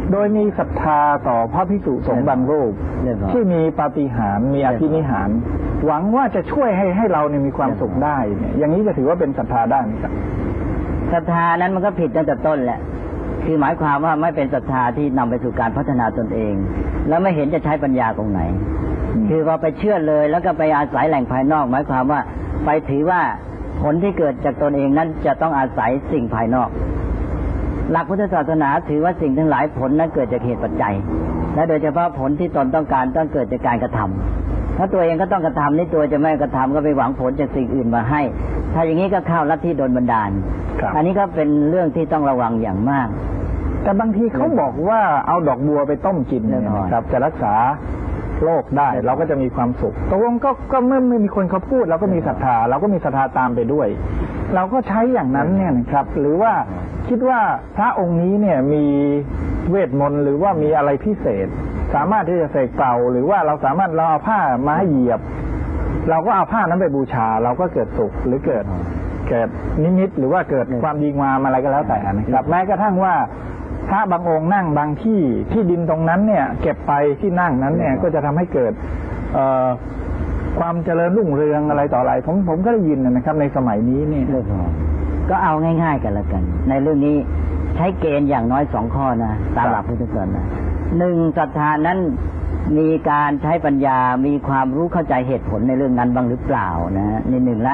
โดยมีศรัทธาต่อพระภิกษุสงฆ์บางรูปที่มีปาฏิหาริย์มีอภินิหารหวังว่าจะช่วยให้เราเนี่ยมีความสุขได้เนี่ยอย่างนี้จะถือว่าเป็นศรัทธาได้ไหมครับ
ศรัทธานั้นมันก็ผิดตั้งแต่ต้นแหละคือหมายความว่าไม่เป็นศรัทธาที่นำไปสู่การพัฒนาตนเองแล้วไม่เห็นจะใช้ปัญญาตรงไหนคือพอไปเชื่อเลยแล้วก็ไปอาศัยแหล่งภายนอกหมายความว่าไปถือว่าผลที่เกิดจากตนเองนั้นจะต้องอาศัยสิ่งภายนอกหลักพุทธศาสนาถือว่าสิ่งทั้งหลายผลนั้นเกิดจากเหตุปัจจัยและโดยเฉพาะผลที่ตนต้องการต้องเกิดจากการกระทำถ้าตัวเองก็ต้องกระทำนี่ตัวจะไม่กระทำก็ไปหวังผลจากสิ่งอื่นมาให้ถ้าอย่างนี้ก็เข้าลัทธิโดนบันดาลอันนี้ก็เป็นเรื่องที่ต้องระวังอย่างมาก
แต่บางทีเขาบอกว่าเอาดอกบัวไปต้มกินนะครับจะรักษาโรคได้เราก็จะมีความสุขตกลงก็เมื่อไม่มีคนเขาพูดเราก็มีศรัทธาเราก็มีศรัทธาตามไปด้วยเราก็ใช้อย่างนั้นเนี่ยนะครับหรือว่าคิดว่าพระองค์นี้เนี่ยมีเวทมนต์หรือว่ามีอะไรพิเศษสามารถที่จะเสกเป่าหรือว่าเราสามารถเราเอาผ้ามาเหยียบเราก็เอาผ้านั้นไปบูชาเราก็เกิดสุขหรือเกิดนิมิตหรือว่าเกิดความดีงามอะไรก็แล้วแต่นะครับแม้กระทั่งว่าพระบางองค์นั่งบางที่ดินตรงนั้นเนี่ยเก็บไปที่นั่งนั้นเนี่ยก็จะทำให้เกิดความเจริญรุ่งเรืองอะไรต่ออะไรผมก็ได้ยินนะครับในสมัยนี้นี่
ก็เอาง่ายๆกันละกันในเรื่องนี้ใช้เกณฑ์อย่างน้อย2 ข้อนะตามหลักพุทธศาสนา1ศรัทธานั้นมีการใช้ปัญญามีความรู้เข้าใจเหตุผลในเรื่องนั้นบ้างหรือเปล่านะนี่1ละ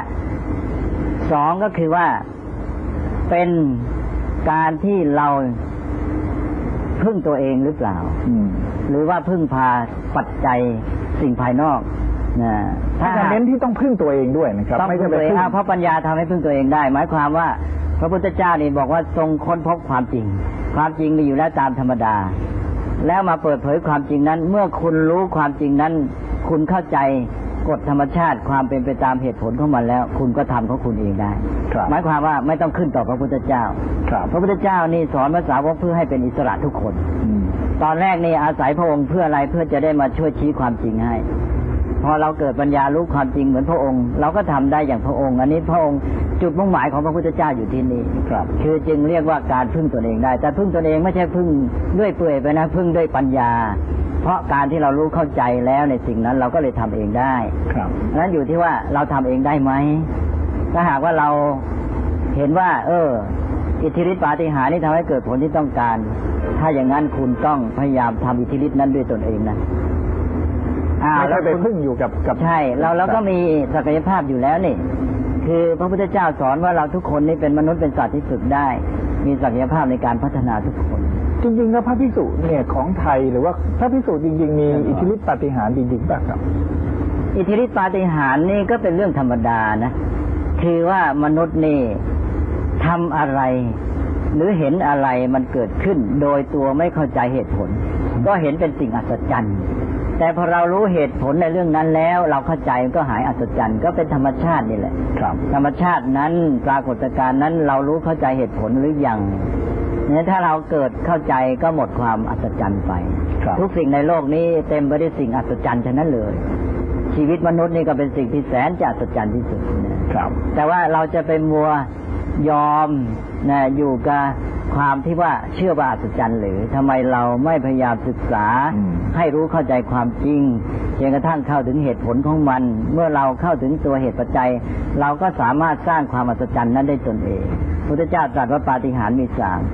2ก็คือว่าเป็นการที่เราพึ่งตัวเองหรือเปล่าหรือว่าพึ่งพาปัจจัยสิ่งภายนอกนะ
ถ้าเน้นที่ต้องพึ่งตัวเองด้วยนะครับ
ไม่ใช่ไปเพราะปัญญาทำให้พึ่งตัวเองได้หมายความว่าพระพุทธเจ้านี่บอกว่าทรงค้นพบความจริงมีอยู่แล้วตามธรรมดาแล้วมาเปิดเผยความจริงนั้นเมื่อคุณรู้ความจริงนั้นคุณเข้าใจกฎธรรมชาติความเป็นไปตามเหตุผลของมันแล้วคุณก็ทำของคุณเองได้หมายความว่าไม่ต้องขึ้นต่อพระพุทธเจ้าพระพุทธเจ้านี่สอนภาษาวกเพื่อให้เป็นอิสระทุกคนตอนแรกนี่อาศัยพระองค์เพื่ออะไรเพื่อจะได้มาช่วยชี้ความจริงให้พอเราเกิดปัญญารู้ความจริงเหมือนพระองค์เราก็ทำได้อย่างพระองค์อันนี้พระองค์จุดมุ่งหมายของพระพุทธเจ้าอยู่ที่นี่คือจึงเรียกว่าการพึ่งตนเองได้แต่พึ่งตนเองไม่ใช่พึ่งด้วยเปื่อยไปนะพึ่งด้วยปัญญาเพราะการที่เรารู้เข้าใจแล้วในสิ่งนั้นเราก็เลยทำเองได้นั้นอยู่ที่ว่าเราทำเองได้ไหมถ้าหากว่าเราเห็นว่าอิทธิฤทธิปาฏิหาริย์นี่ทำให้เกิดผลที่ต้องการถ้าอย่างนั้นคุณต้องพยายามทำอิทธิฤทธิ์นั้นด้วยตนเองนะ
ไม่ใช่ไปพึ่งอยู่กับ
ใช่เราก็มีศักยภาพอยู่แล้วนี่คือพระพุทธเจ้าสอนว่าเราทุกคนนี่เป็นมนุษย์เป็นสัตว์ที่ฝึกได้มีศักยภาพในการพัฒนาทุกคน
จริงๆแล้วพระภิกษุเนี่ยของไทยหรือว่าพระภิกษุจริงๆมีอิทธิฤทธิปาฏิหาริย์จริงๆป่ะครับ
อิทธิฤทธิปาฏิหาริย์นี่ก็เป็นเรื่องธรรมดานะคือว่ามนุษย์นี่ทำอะไรหรือเห็นอะไรมันเกิดขึ้นโดยตัวไม่เข้าใจเหตุผลก็เห็นเป็นสิ่งอัศจรรย์แต่พอเรารู้เหตุผลในเรื่องนั้นแล้วเราเข้าใจก็หายอัศจรรย์ก็เป็นธรรมชาตินี่แหละธรรมชาตินั้นปรากฏการณ์นั้นเรารู้เข้าใจเหตุผลหรือยังเนี่ยถ้าเราเกิดเข้าใจก็หมดความอัศจรรย์ไปทุกสิ่งในโลกนี้เต็มไปด้วยสิ่งอัศจรรย์ทั้งนั้นเลยชีวิตมนุษย์นี่ก็เป็นสิ่งที่แสนจะอัศจรรย์ที่สุดนะครับแต่ว่าเราจะไปมัวยอมนะอยู่กับความที่ว่าเชื่อว่าอัศจรรย์หรือทำไมเราไม่พยายามศึกษาให้รู้เข้าใจความจริงจนกระทั่งเข้าถึงเหตุผลของมันเมื่อเราเข้าถึงตัวเหตุปัจจัยเราก็สามารถสร้างความอัศจรรย์นั้นได้ตนเองพุทธเจ้าตรัสว่าปาฏิหาริย์มี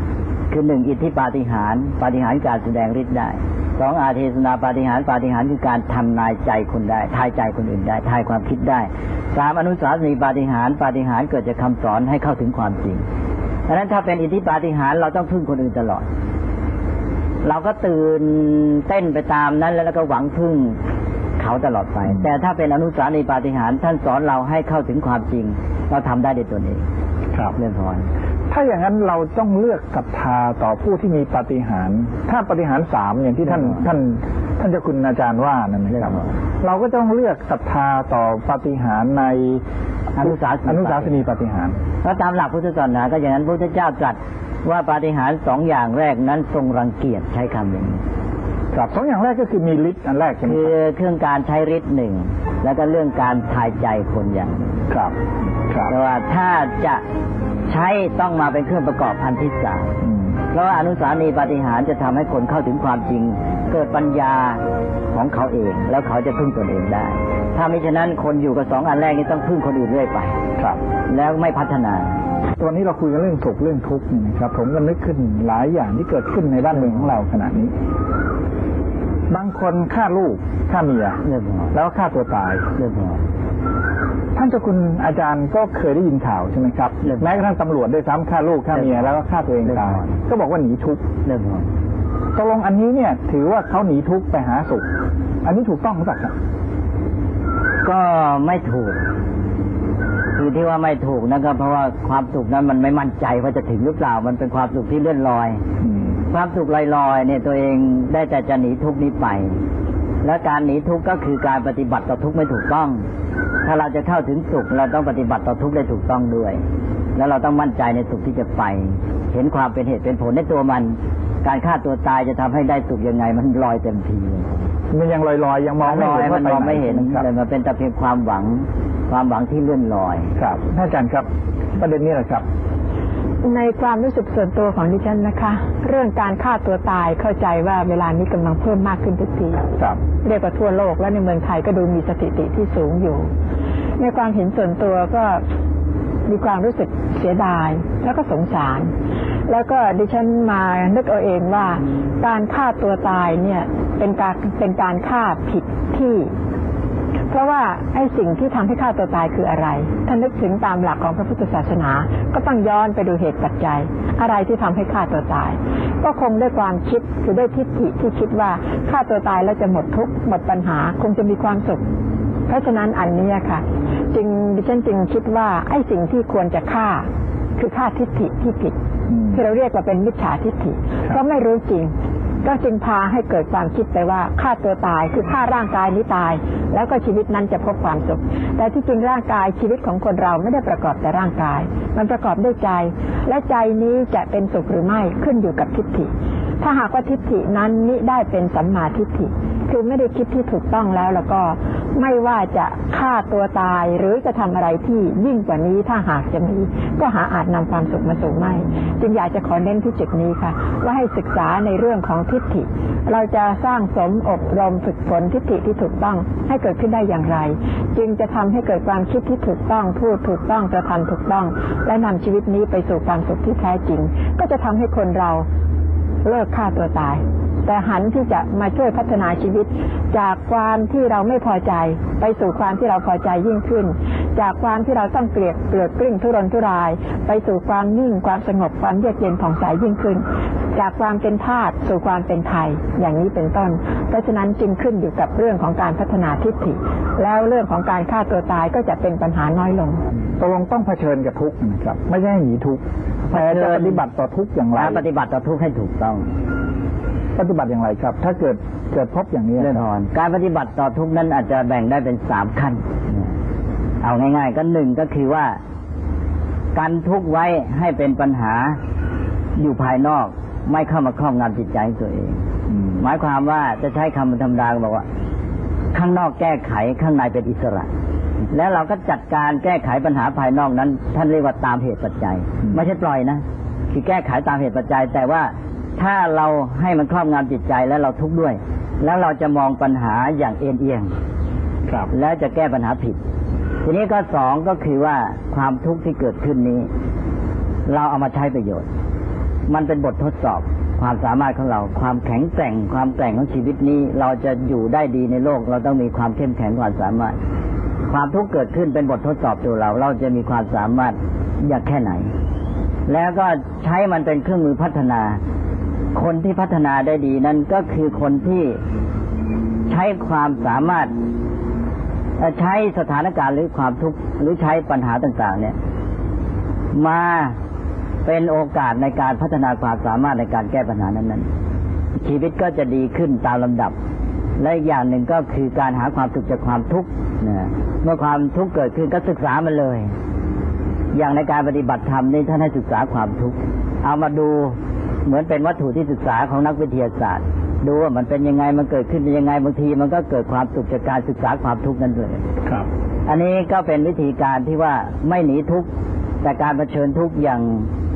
3คือ1อิทธิปาฏิหาริย์การแสดงฤทธิ์ได้2อาเทศนาปาฏิหาริย์คือการทำนายใจคนได้ทายใจคนอื่นได้ทายความคิดได้3อนุสาสนีปาฏิหาริย์เกิดจากคำสอนให้เข้าถึงความจริงดังนั้นถ้าเป็นอิทธิปาฏิหาริย์เราต้องพึ่งคนอื่นตลอดเราก็ตื่นเต้นไปตามนั้นแล้วก็หวังพึ่งเขาตลอดไปแต่ถ้าเป็นอนุสาสนีปาฏิหาริย์ท่านสอนเราให้เข้าถึงความจริงเราทำได้ด้วยตนเองเรื่องพร
ถ้าอย่างนั้นเราต้องเลือกศรัทธาต่อผู้ที่มีปาฏิหาริย์ถ้าปาฏิหาริย์3อย่างที่ท่านเจ้าคุณอาจารย์ว่านั่นนะครับเราก็ต้องเลือกศรัทธาต่อปาฏิหาริย์ในอนุสาสนีปาฏิหาริย์
เพราะตามหลักพุทธศาสนาก็อย่างนั้นพระพุทธเจ้าตรัสว่าปาฏิหาริย์2อย่างแรกนั้นทรงรังเกียจใช้คำอย่างนี้
ครับ2อย่างแรกก็คือมีฤทธิ์อันแรก
คือเครื่องการใช้ฤทธิ์1แล้วก็เรื่องการทายใจคนอย่าง
ครับ
แต่ว่าถ้าจะใช้ต้องมาเป็นเครื่องประกอบอันที่3 เพราะอนุสารีปาฏิหาริย์จะทำให้คนเข้าถึงความจริงเกิดปัญญาของเขาเองแล้วเขาจะพึ่งตนเองได้ถ้าไม่ฉะนั้นคนอยู่กับ2 อันแรกนี่ต้องพึ่งคนอื่นเรื่อยไป
ครับ
แล้วไม่พัฒนา
ตัวนี้เราคุยกันเรื่องสุขเรื่องทุกข์นะครับผมก็นึกขึ้นหลายอย่างที่เกิดขึ้นในบ้านเมืองของเราขณะนี้บางคนฆ่าลูกฆ่าเมียแล้วฆ่าตัวตายท่านเจ้าคุณอาจารย์ก็เคยได้ยินข่าวใช่ไหมครับแม้กระทั่งตำรวจด้วยซ้ำฆ่าลูกฆ่าเมียแล้วก็ฆ่าตัวเองตายก็บอกว่าหนีทุกข์ตกลงอันนี้เนี่ยถือว่าเขาหนีทุกข์ไปหาสุขอันนี้ถูกต้องหรือเปล่าครับ
ก็ไม่ถูกคือที่ว่าไม่ถูกนะครับเพราะว่าความสุขนั้นมันไม่มั่นใจว่าจะถึงหรือเปล่ามันเป็นความสุขที่เลื่อนลอยความสุขลอยๆเนี่ยตัวเองได้แต่จะหนีทุกข์นี้ไปและการหนีทุกข์ก็คือการปฏิบัติต่อทุกข์ไม่ถูกต้องถ้าเราจะเข้าถึงสุขเราต้องปฏิบัติต่อทุกข์ได้ถูกต้องด้วยแล้วเราต้องมั่นใจในสุขที่จะไปเห็นความเป็นเหตุเป็นผลในตัวมันการฆ่าตัวตายจะทำให้ได้สุขยังไงมันลอยเต็มที
มันยังลอยๆยังมองไม่เห็น
มันมองไม่เห็นเลยมันเป็นแต่เพียงความหวังที่เลื่อนลอย
ครับท่านอาจารย์ครับประเด็นนี้แหละครับ
ในความรู้สึกส่วนตัวของดิฉันนะคะเรื่องการฆ่าตัวตายเข้าใจว่าเวลานี้กำลังเพิ่มมากขึ้นทุกทีเรียกว่าทั่วโลกและในเมืองไทยก็ดูมีสถิติที่สูงอยู่ในความเห็นส่วนตัวก็มีความรู้สึกเสียดายแล้วก็สงสารแล้วก็ดิฉันมานึกเอาเองว่าการฆ่าตัวตายเนี่ยเป็นการฆ่าผิดที่เพราะว่าไอ้สิ่งที่ทำให้ฆ่าตัวตายคืออะไรถ้านึกถึงตามหลักของพระพุทธศาสนาก็ต้องย้อนไปดูเหตุปัจจัยอะไรที่ทำให้ฆ่าตัวตายก็คงด้วยความคิดคือด้วยทิฏฐิที่คิดว่าฆ่าตัวตายแล้วจะหมดทุกข์หมดปัญหาคงจะมีความสุขเพราะฉะนั้นอันนี้ค่ะดิฉันจึงคิดว่าไอ้สิ่งที่ควรจะฆ่าคือฆ่าทิฏฐิที่ผิดที่เราเรียกว่าเป็นมิจฉาทิฏฐิเพราะไม่รู้จริงก็จึงพาให้เกิดความคิดไปว่าฆ่าตัวตายคือฆ่าร่างกายนี้ตายแล้วก็ชีวิตนั้นจะพบความสุขแต่ที่จริงร่างกายชีวิตของคนเราไม่ได้ประกอบแต่ร่างกายมันประกอบด้วยใจและใจนี้จะเป็นสุขหรือไม่ขึ้นอยู่กับทิฏฐิถ้าหากว่าทิฏฐินั้นมิได้เป็นสัมมาทิฏฐิคือไม่ได้คิดที่ถูกต้องแล้วก็ไม่ว่าจะฆ่าตัวตายหรือจะทำอะไรที่ยิ่งกว่านี้ถ้าหากจะมีก็หาอาจนำความสุขมาสู่ไม่จึงอยากจะขอเน้นที่จุดนี้ค่ะว่าให้ศึกษาในเรื่องของทิฏฐิเราจะสร้างสมอบรมฝึกฝนทิฏฐิที่ถูกต้องให้เกิดขึ้นได้อย่างไรจึงจะทำให้เกิดความคิดที่ถูกต้องพูดถูกต้องกระทำถูกต้องและนำชีวิตนี้ไปสู่ความสุขที่แท้จริงก็จะทำให้คนเราเลิกฆ่าตัวตายแต่หันที่จะมาช่วยพัฒนาชีวิตจากความที่เราไม่พอใจไปสู่ความที่เราพอใจยิ่งขึ้นจากความที่เราต้องเกลียดกลิ้งทุรนทุรายไปสู่ความนิ่งความสงบความเยือกเย็นผ่องใสยิ่งขึ้นจากความเป็นธาตุสู่ความเป็นไทยอย่างนี้เป็นต้นเพราะฉะนั้นจึงขึ้นอยู่กับเรื่องของการพัฒนาทิฏฐิแล้วเรื่องของการฆ่าตัวตายก็จะเป็นปัญหาน้อยลง
ตกลงต้องเผชิญกับทุกข์นะครับไม่ใช่หนีทุกข์แต่จะปฏิบัติต่อทุกข์อย่างไร
ปฏิบัติต่อทุกข์ให้ถูกต้อง
ปฏิบัติอย่างไรครับถ้าเกิดพบอย่างนี้
แน่นอนการปฏิบัติต่อทุกข์นั้นอาจจะแบ่งได้เป็น3ขั้นเอาง่ายๆก็1ก็คือว่ากันทุกข์ไว้ให้เป็นปัญหาอยู่ภายนอกไม่เข้ามาครอบงำจิตใจตัวเองหมายความว่าจะใช้คำธรรมดาบอกว่าข้างนอกแก้ไขข้างในเป็นอิสระแล้วเราก็จัดการแก้ไขปัญหาภายนอกนั้นท่านเรียกว่าตามเหตุปัจจัยไม่ใช่ปล่อยนะคือแก้ไขตามเหตุปัจจัยแต่ว่าถ้าเราให้มันครอบงำจิตใจแล้วเราทุกข์ด้วยแล้วเราจะมองปัญหาอย่างเอ็นเอียงแล้วจะแก้ปัญหาผิดทีนี้ก็2ก็คือว่าความทุกข์ที่เกิดขึ้นนี้เราเอามาใช้ประโยชน์มันเป็นบททดสอบความสามารถของเราความแข็งแกร่งของชีวิตนี้เราจะอยู่ได้ดีในโลกเราต้องมีความเข้มแข็งความสามารถความทุกข์เกิดขึ้นเป็นบททดสอบตัวเราจะมีความสามารถอยากแค่ไหนแล้วก็ใช้มันเป็นเครื่องมือพัฒนาคนที่พัฒนาได้ดีนั้นก็คือคนที่ใช้ความสามารถใช้สถานการณ์หรือความทุกข์หรือใช้ปัญหาต่างๆเนี่ยมาเป็นโอกาสในการพัฒนาความสามารถในการแก้ปัญหานั้นๆชีวิตก็จะดีขึ้นตามลำดับและอีกอย่างหนึ่งก็คือการหาความสุขจากความทุกข์เมื่อความทุกข์เกิดขึ้นก็ศึกษามันเลยอย่างในการปฏิบัติธรรมนี่ท่านให้ศึกษาความทุกข์เอามาดูเหมือนเป็นวัตถุที่ศึกษาของนักวิทยาศาสตร์ดูว่ามันเป็นยังไงมันเกิดขึ้นเป็นยังไงบางทีมันก็เกิดความสุขจากการศึกษาความทุกข์นั้นเลยครับอันนี้ก็เป็นวิธีการที่ว่าไม่หนีทุกข์แต่การเผชิญทุกข์อย่าง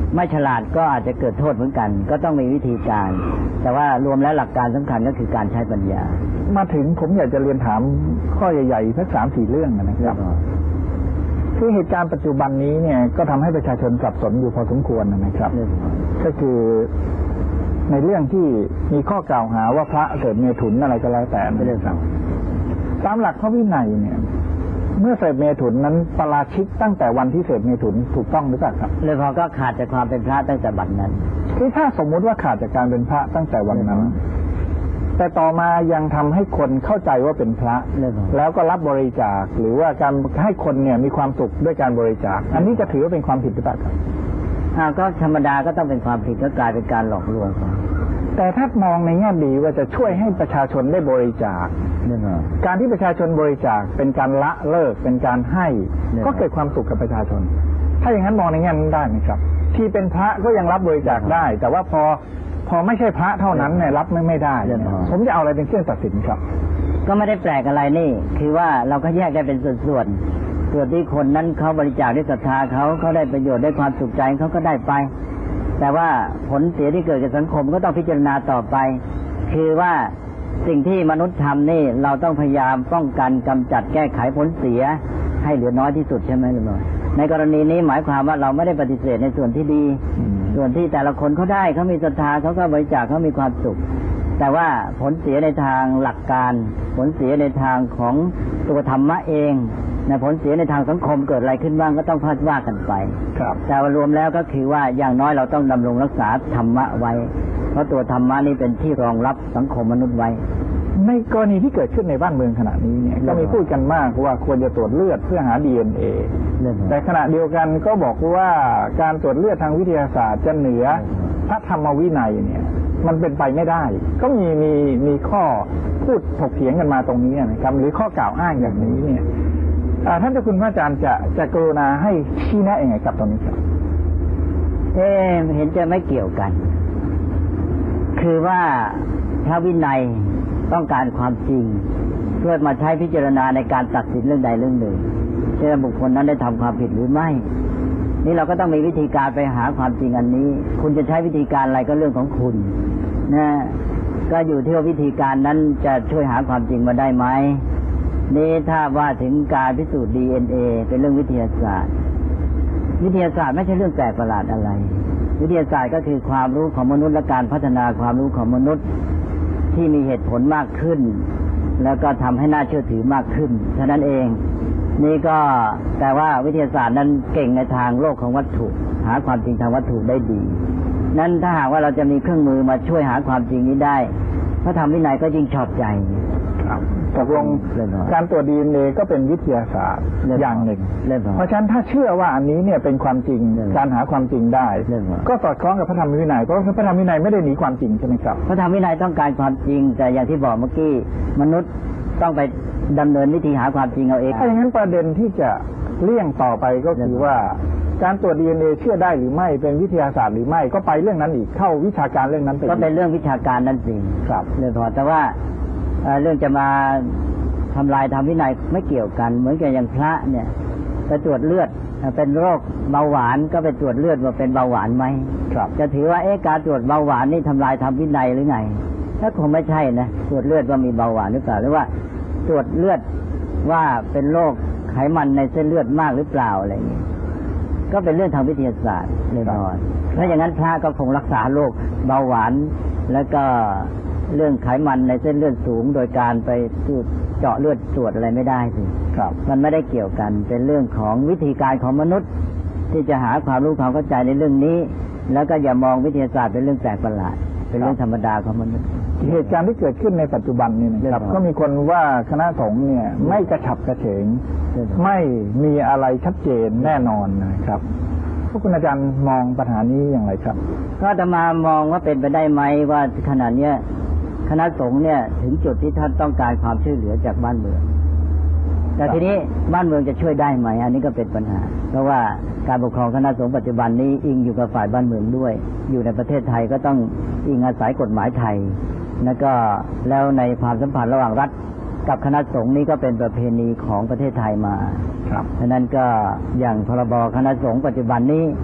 ไม่ฉลาดก็อาจจะเกิดโทษเหมือนกัน ก็ต้องมีวิธีการ แต่ว่ารวมแล้วหลักการสำคัญก็คือการใช้ปัญญา
มาถึงผมอยากจะเรียนถามข้อใหญ่ๆสัก3-4 เรื่องนะครับคือเหตุการณ์ปัจจุบันนี้เนี่ยก็ทำให้ประชาชนสับสนอยู่พอสมควรนะครับก็คือในเรื่องที่มีข้อกล่าวหาว่าพระเกิดเมถุนอะไรก็แล้วแต่ไม่ได้สั่งตามหลักพระวินัยเนี่ยเมื่อเสพเมถุนนั้นปาราชิกตั้งแต่วันที่เสพเมถุนถูกต้องหรือเปล่าครับ
เลยพอก็ขาดจากความเป็นพระตั้งแต่บัดนั้น
คือถ้าสมมุติว่าขาดจากการเป็นพระตั้งแต่วันนั้นแต่ต่อมายังทำให้คนเข้าใจว่าเป็นพระแล้วก็รับบริจาคหรือว่าการให้คนเนี่ยมีความสุขด้วยการบริจาคอันนี้จะถือว่าเป็นความผิดหรือเปล่าครับ
ก็ธรรมดาก็ต้องเป็นความผิดก็กลายเป็นการหลอกลวง
แต่ถ้ามองในแง่ดีว่าจะช่วยให้ประชาชนได้บริจาคการที่ประชาชนบริจาคเป็นการละเลิกเป็นการให้ก็เกิดความสุขกับประชาชนถ้าอย่างนั้นมองในแง่นั้นได้ไหมครับที่เป็นพระก็ยังรับบริจาคได้แต่ว่าพอไม่ใช่พระเท่านั้นเนี่ยรับไม่ได้ผมจะเอาอะไรเป็นเครื่องตัดสินครับ
ก็ไม่ได้แปลกอะไรนี่คือว่าเราก็แยกได้เป็นส่วนที่คนนั้นเขาบริจาคด้วยศรัทธาเขาได้ประโยชน์ได้ความสุขใจเขาก็ได้ไปแต่ว่าผลเสียที่เกิดกับสังคมก็ต้องพิจารณาต่อไปคือว่าสิ่งที่มนุษย์ทำนี่เราต้องพยายามป้องกันกำจัดแก้ไขผลเสียให้เหลือน้อยที่สุดใช่ไหมลุงน้อยในกรณีนี้หมายความว่าเราไม่ได้ปฏิเสธในส่วนที่ดีส่วนที่แต่ละคนเขาได้เขามีศรัทธาเขาก็บริจาคเขามีความสุขแต่ว่าผลเสียในทางหลักการผลเสียในทางของตัวธรรมะเองในผลเสียในทางสังคมเกิดอะไรขึ้นบ้างก็ต้องว่ากันไปแต่รวมแล้วก็คือว่าอย่างน้อยเราต้องดำรงรักษาธรรมะไว้เพราะตัวธรรมะนี้เป็นที่รองรับสังคมมนุษย์ไว้
ในกรณีที่เกิดขึ้นในบ้านเมืองขณะนี้เนี่ยก็มีพูดกันมากว่าควรจะตรวจเลือดเพื่อหา DNA แต่ขณะเดียวกันก็บอกว่าการตรวจเลือดทางวิทยาศาสตร์จะเหนือพระธรรมวินัยเนี่ยมันเป็นไปไม่ได้ก็มีข้อพูดถกเถียงกันมาตรงนี้นะครับหรือข้อกล่าวอ้างอย่างนี้เนี่ยท่านเจ้าคุณพระอาจารย์จะกรุณาให้ชี้แนะยังไงครับตรงนี้ครับ
เห็นจะไม่เกี่ยวกันคือว่าพระวินัยต้องการความจริงเพื่อมาใช้พิจารณาในการตัดสินเรื่องใดเรื่องหนึ่งว่าบุคคลนั้นได้ทำความผิดหรือไม่นี่เราก็ต้องมีวิธีการไปหาความจริงอันนี้คุณจะใช้วิธีการอะไรก็เรื่องของคุณนะก็อยู่ที่ว่าวิธีการนั้นจะช่วยหาความจริงมาได้ไหมนี่ถ้าว่าถึงการพิสูจน์ DNA เป็นเรื่องวิทยาศาสตร์ไม่ใช่เรื่องแปลกประหลาดอะไรวิทยาศาสตร์ก็คือความรู้ของมนุษย์และการพัฒนาความรู้ของมนุษย์ที่มีเหตุผลมากขึ้นแล้วก็ทำให้น่าเชื่อถือมากขึ้นเท่านั้นเองนี่ก็แต่ว่าวิทยาศาสตร์นั้นเก่งในทางโลกของวัตถุหาความจริงทางวัตถุได้ดีนั้นถ้าหากว่าเราจะมีเครื่องมือมาช่วยหาความจริงนี้ได้พระธรรมวินัยก็ยิ่งชอบใจ
ตกลงการตรวจ DNA ก็เป็นวิทยาศาสตร์อย่างหนึ่งเพราะฉะนั้นถ้าเชื่อว่าอันนี้เนี่ยเป็นความจริงการหาความจริงได้ก็สอดคล้องกับพระธรรมวินัยเพราะพระธรรมวินัยไม่ได้หนีความจริงใช่ไหมครับ
พระธรรมวินัยต้องการความจริงแต่อย่างที่บอกเมื่อกี้มนุษย์ต้องไปดำเนินวิธีหาความจริงเอาเอง
ถ้าอย่างนั้นประเด็นที่จะเลี่ยงต่อไปก็คือว่าการตรวจ DNA เชื่อได้หรือไม่เป็นวิทยาศาสตร์หรือไม่ก็ไปเรื่องนั้นอีกเข้าวิชาการเรื่องนั้นไป
ก็เป็นเรื่องวิชาการนั่นสิ
ครับ
เลยพอแต่ว่าเรื่องจะมาทำลายธรรมวินัยไม่เกี่ยวกันเหมือนกับอย่างพระเนี่ยไปตรวจเลือดเป็นโรคเบาหวานก็ไปตรวจเลือดว่าเป็นเบาหวานไหมจะถือว่าการตรวจเบาหวานนี่ทำลายธรรมวินัยหรือไงถ้าคงไม่ใช่นะตรวจเลือดว่ามีเบาหวานหรือเปล่าหรือว่าตรวจเลือดว่าเป็นโรคไขมันในเส้นเลือดมากหรือเปล่าอะไรอย่างนี้ก็เป็นเรื่องทางวิทยาศาสตร์แน่นอนถ้าอย่างนั้นพระก็คงรักษาโรคเบาหวานแล้วก็เรื่องไขมันในเส้นเลือดสูงโดยการไปเจาะเลือดตรวจอะไรไม่ได้สิมันไม่ได้เกี่ยวกันเป็นเรื่องของวิธีการของมนุษย์ที่จะหาความรู้ความเข้าใจในเรื่องนี้แล้วก็อย่ามองวิทยาศาสตร์เป็นเรื่องแปลกประหลาดเป็นเรื่องธรรมดาของมนุษย์
เหตุการณ์ที่เกิดขึ้นในปัจจุบันนี่นะครับก็มีคนว่าคณะสงฆ์เนี่ยไม่กระฉับกระเฉงไม่มีอะไรชัดเจนแน่นอนนะครับพวกคุณอาจารย์มองปัญหานี้อย่างไรครับ
ก็อาตมามองว่าเป็นไปได้ไหมว่าขณะนี้คณะสงฆ์เนี่ยถึงจุดที่ท่านต้องการความช่วยเหลือจากบ้านเมืองแต่ทีนี้บ้านเมืองจะช่วยได้ไหมอันนี้ก็เป็นปัญหาเพราะว่าการปกครองคณะสงฆ์ปัจจุบันนี้อิงอยู่กับฝ่ายบ้านเมืองด้วยอยู่ในประเทศไทยก็ต้องอิงอาศัยกฎหมายไทยแล้วในความสัมพันธ์ระหว่างรัฐกับคณะสงฆ์นี้ก็เป็นประเพณีของประเทศไทยมาดังนั้นก็อย่างพรบคณะสงฆ์ปัจจุบันนี้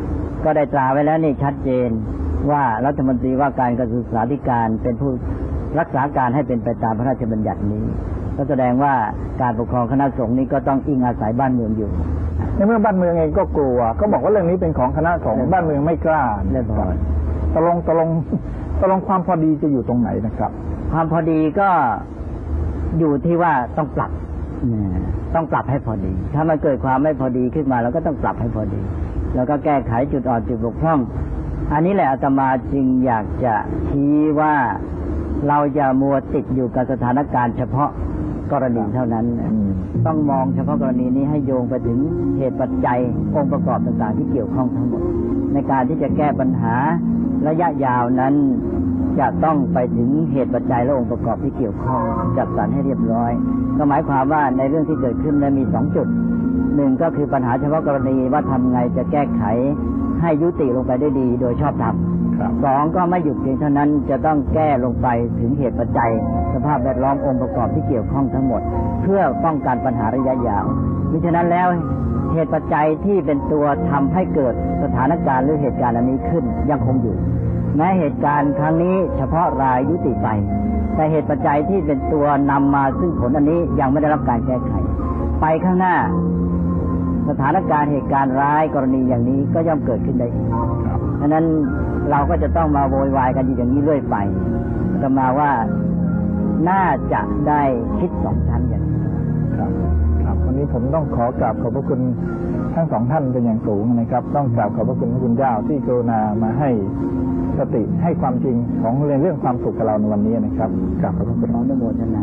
ก็ได้ตราไว้แล้วนี่ชัดเจนว่ารัฐมนตรีว่าการกระทรวงศึกษาธิการเป็นผู้รักษาการให้เป็นไปตามพระราชบัญญัตินี้ก็แสดงว่าการปกครองคณะสงฆ์นี้ก็ต้องอิงอาศัยบ้านเมืองอยู่
ในเมื่อบ้านเมืองเองก็กลัวก็บอกว่าเรื่องนี้เป็นของคณะสงฆ์บ้านเมืองไม่กล้า
เรียบร้อย
ตกลงความพอดีจะอยู่ตรงไหนนะครับ
ความพอดีก็อยู่ที่ว่าต้องปรับให้พอดีถ้ามันเกิดความไม่พอดีขึ้นมาเราก็ต้องปรับให้พอดีแล้วก็แก้ไขจุดอ่อนจุดบกพร่องอันนี้แหละอาตมาจึงอยากจะชี้ว่าเราอย่ามัวติดอยู่กับสถานการณ์เฉพาะกรณีเท่านั้นต้องมองเฉพาะกรณีนี้ให้โยงไปถึงเหตุปัจจัยองค์ประกอบต่างๆที่เกี่ยวข้องทั้งหมดในการที่จะแก้ปัญหาระยะยาวนั้นจะต้องไปถึงเหตุปัจจัยและองค์ประกอบที่เกี่ยวข้องจัดสรรให้เรียบร้อยก็หมายความว่าในเรื่องที่เกิดขึ้นนั้นมี2 จุด1ก็คือปัญหาเฉพาะกรณีว่าทำไงจะแก้ไขให้ยุติลงไปได้ดีโดยชอบธรรม2ก็ไม่หยุดเพียงเท่านั้นจะต้องแก้ลงไปถึงเหตุปัจจัยสภาพแวดล้อมองค์ประกอบที่เกี่ยวข้องทั้งหมดเพื่อป้องกันปัญหาระยะยาวมิฉะนั้นแล้วเหตุปัจจัยที่เป็นตัวทำให้เกิดสถานการณ์หรือเหตุการณ์อันนี้ขึ้นยังคงอยู่แม้เหตุการณ์ครั้งนี้เฉพาะรายยุติไปแต่เหตุปัจจัยที่เป็นตัวนำมาซึ่งผลอันนี้ยังไม่ได้รับการแก้ไขไปข้างหน้าสถานการณ์เหตุการณ์ร้ายกรณีอย่างนี้ก็ย่อมเกิดขึ้นได้อีกฉะนั้นเราก็จะต้องมาโวยวายกันอย่างนี้เรื่อยไปจะมาว่าน่าจะได้คิด2 ชั้นอย่างนี้
ครับวันนี้ผมต้องขอกราบขอบพระคุณทั้ง2 ท่านเป็นอย่างสูงนะครับต้องกราบขอบพระคุณพระคุณเจ้าที่กรุณามาให้สติให้ความจริงของเรื่องความสุขกับเราในวันนี้นะครับกราบขอบพระคุณ
น้อมโมทนา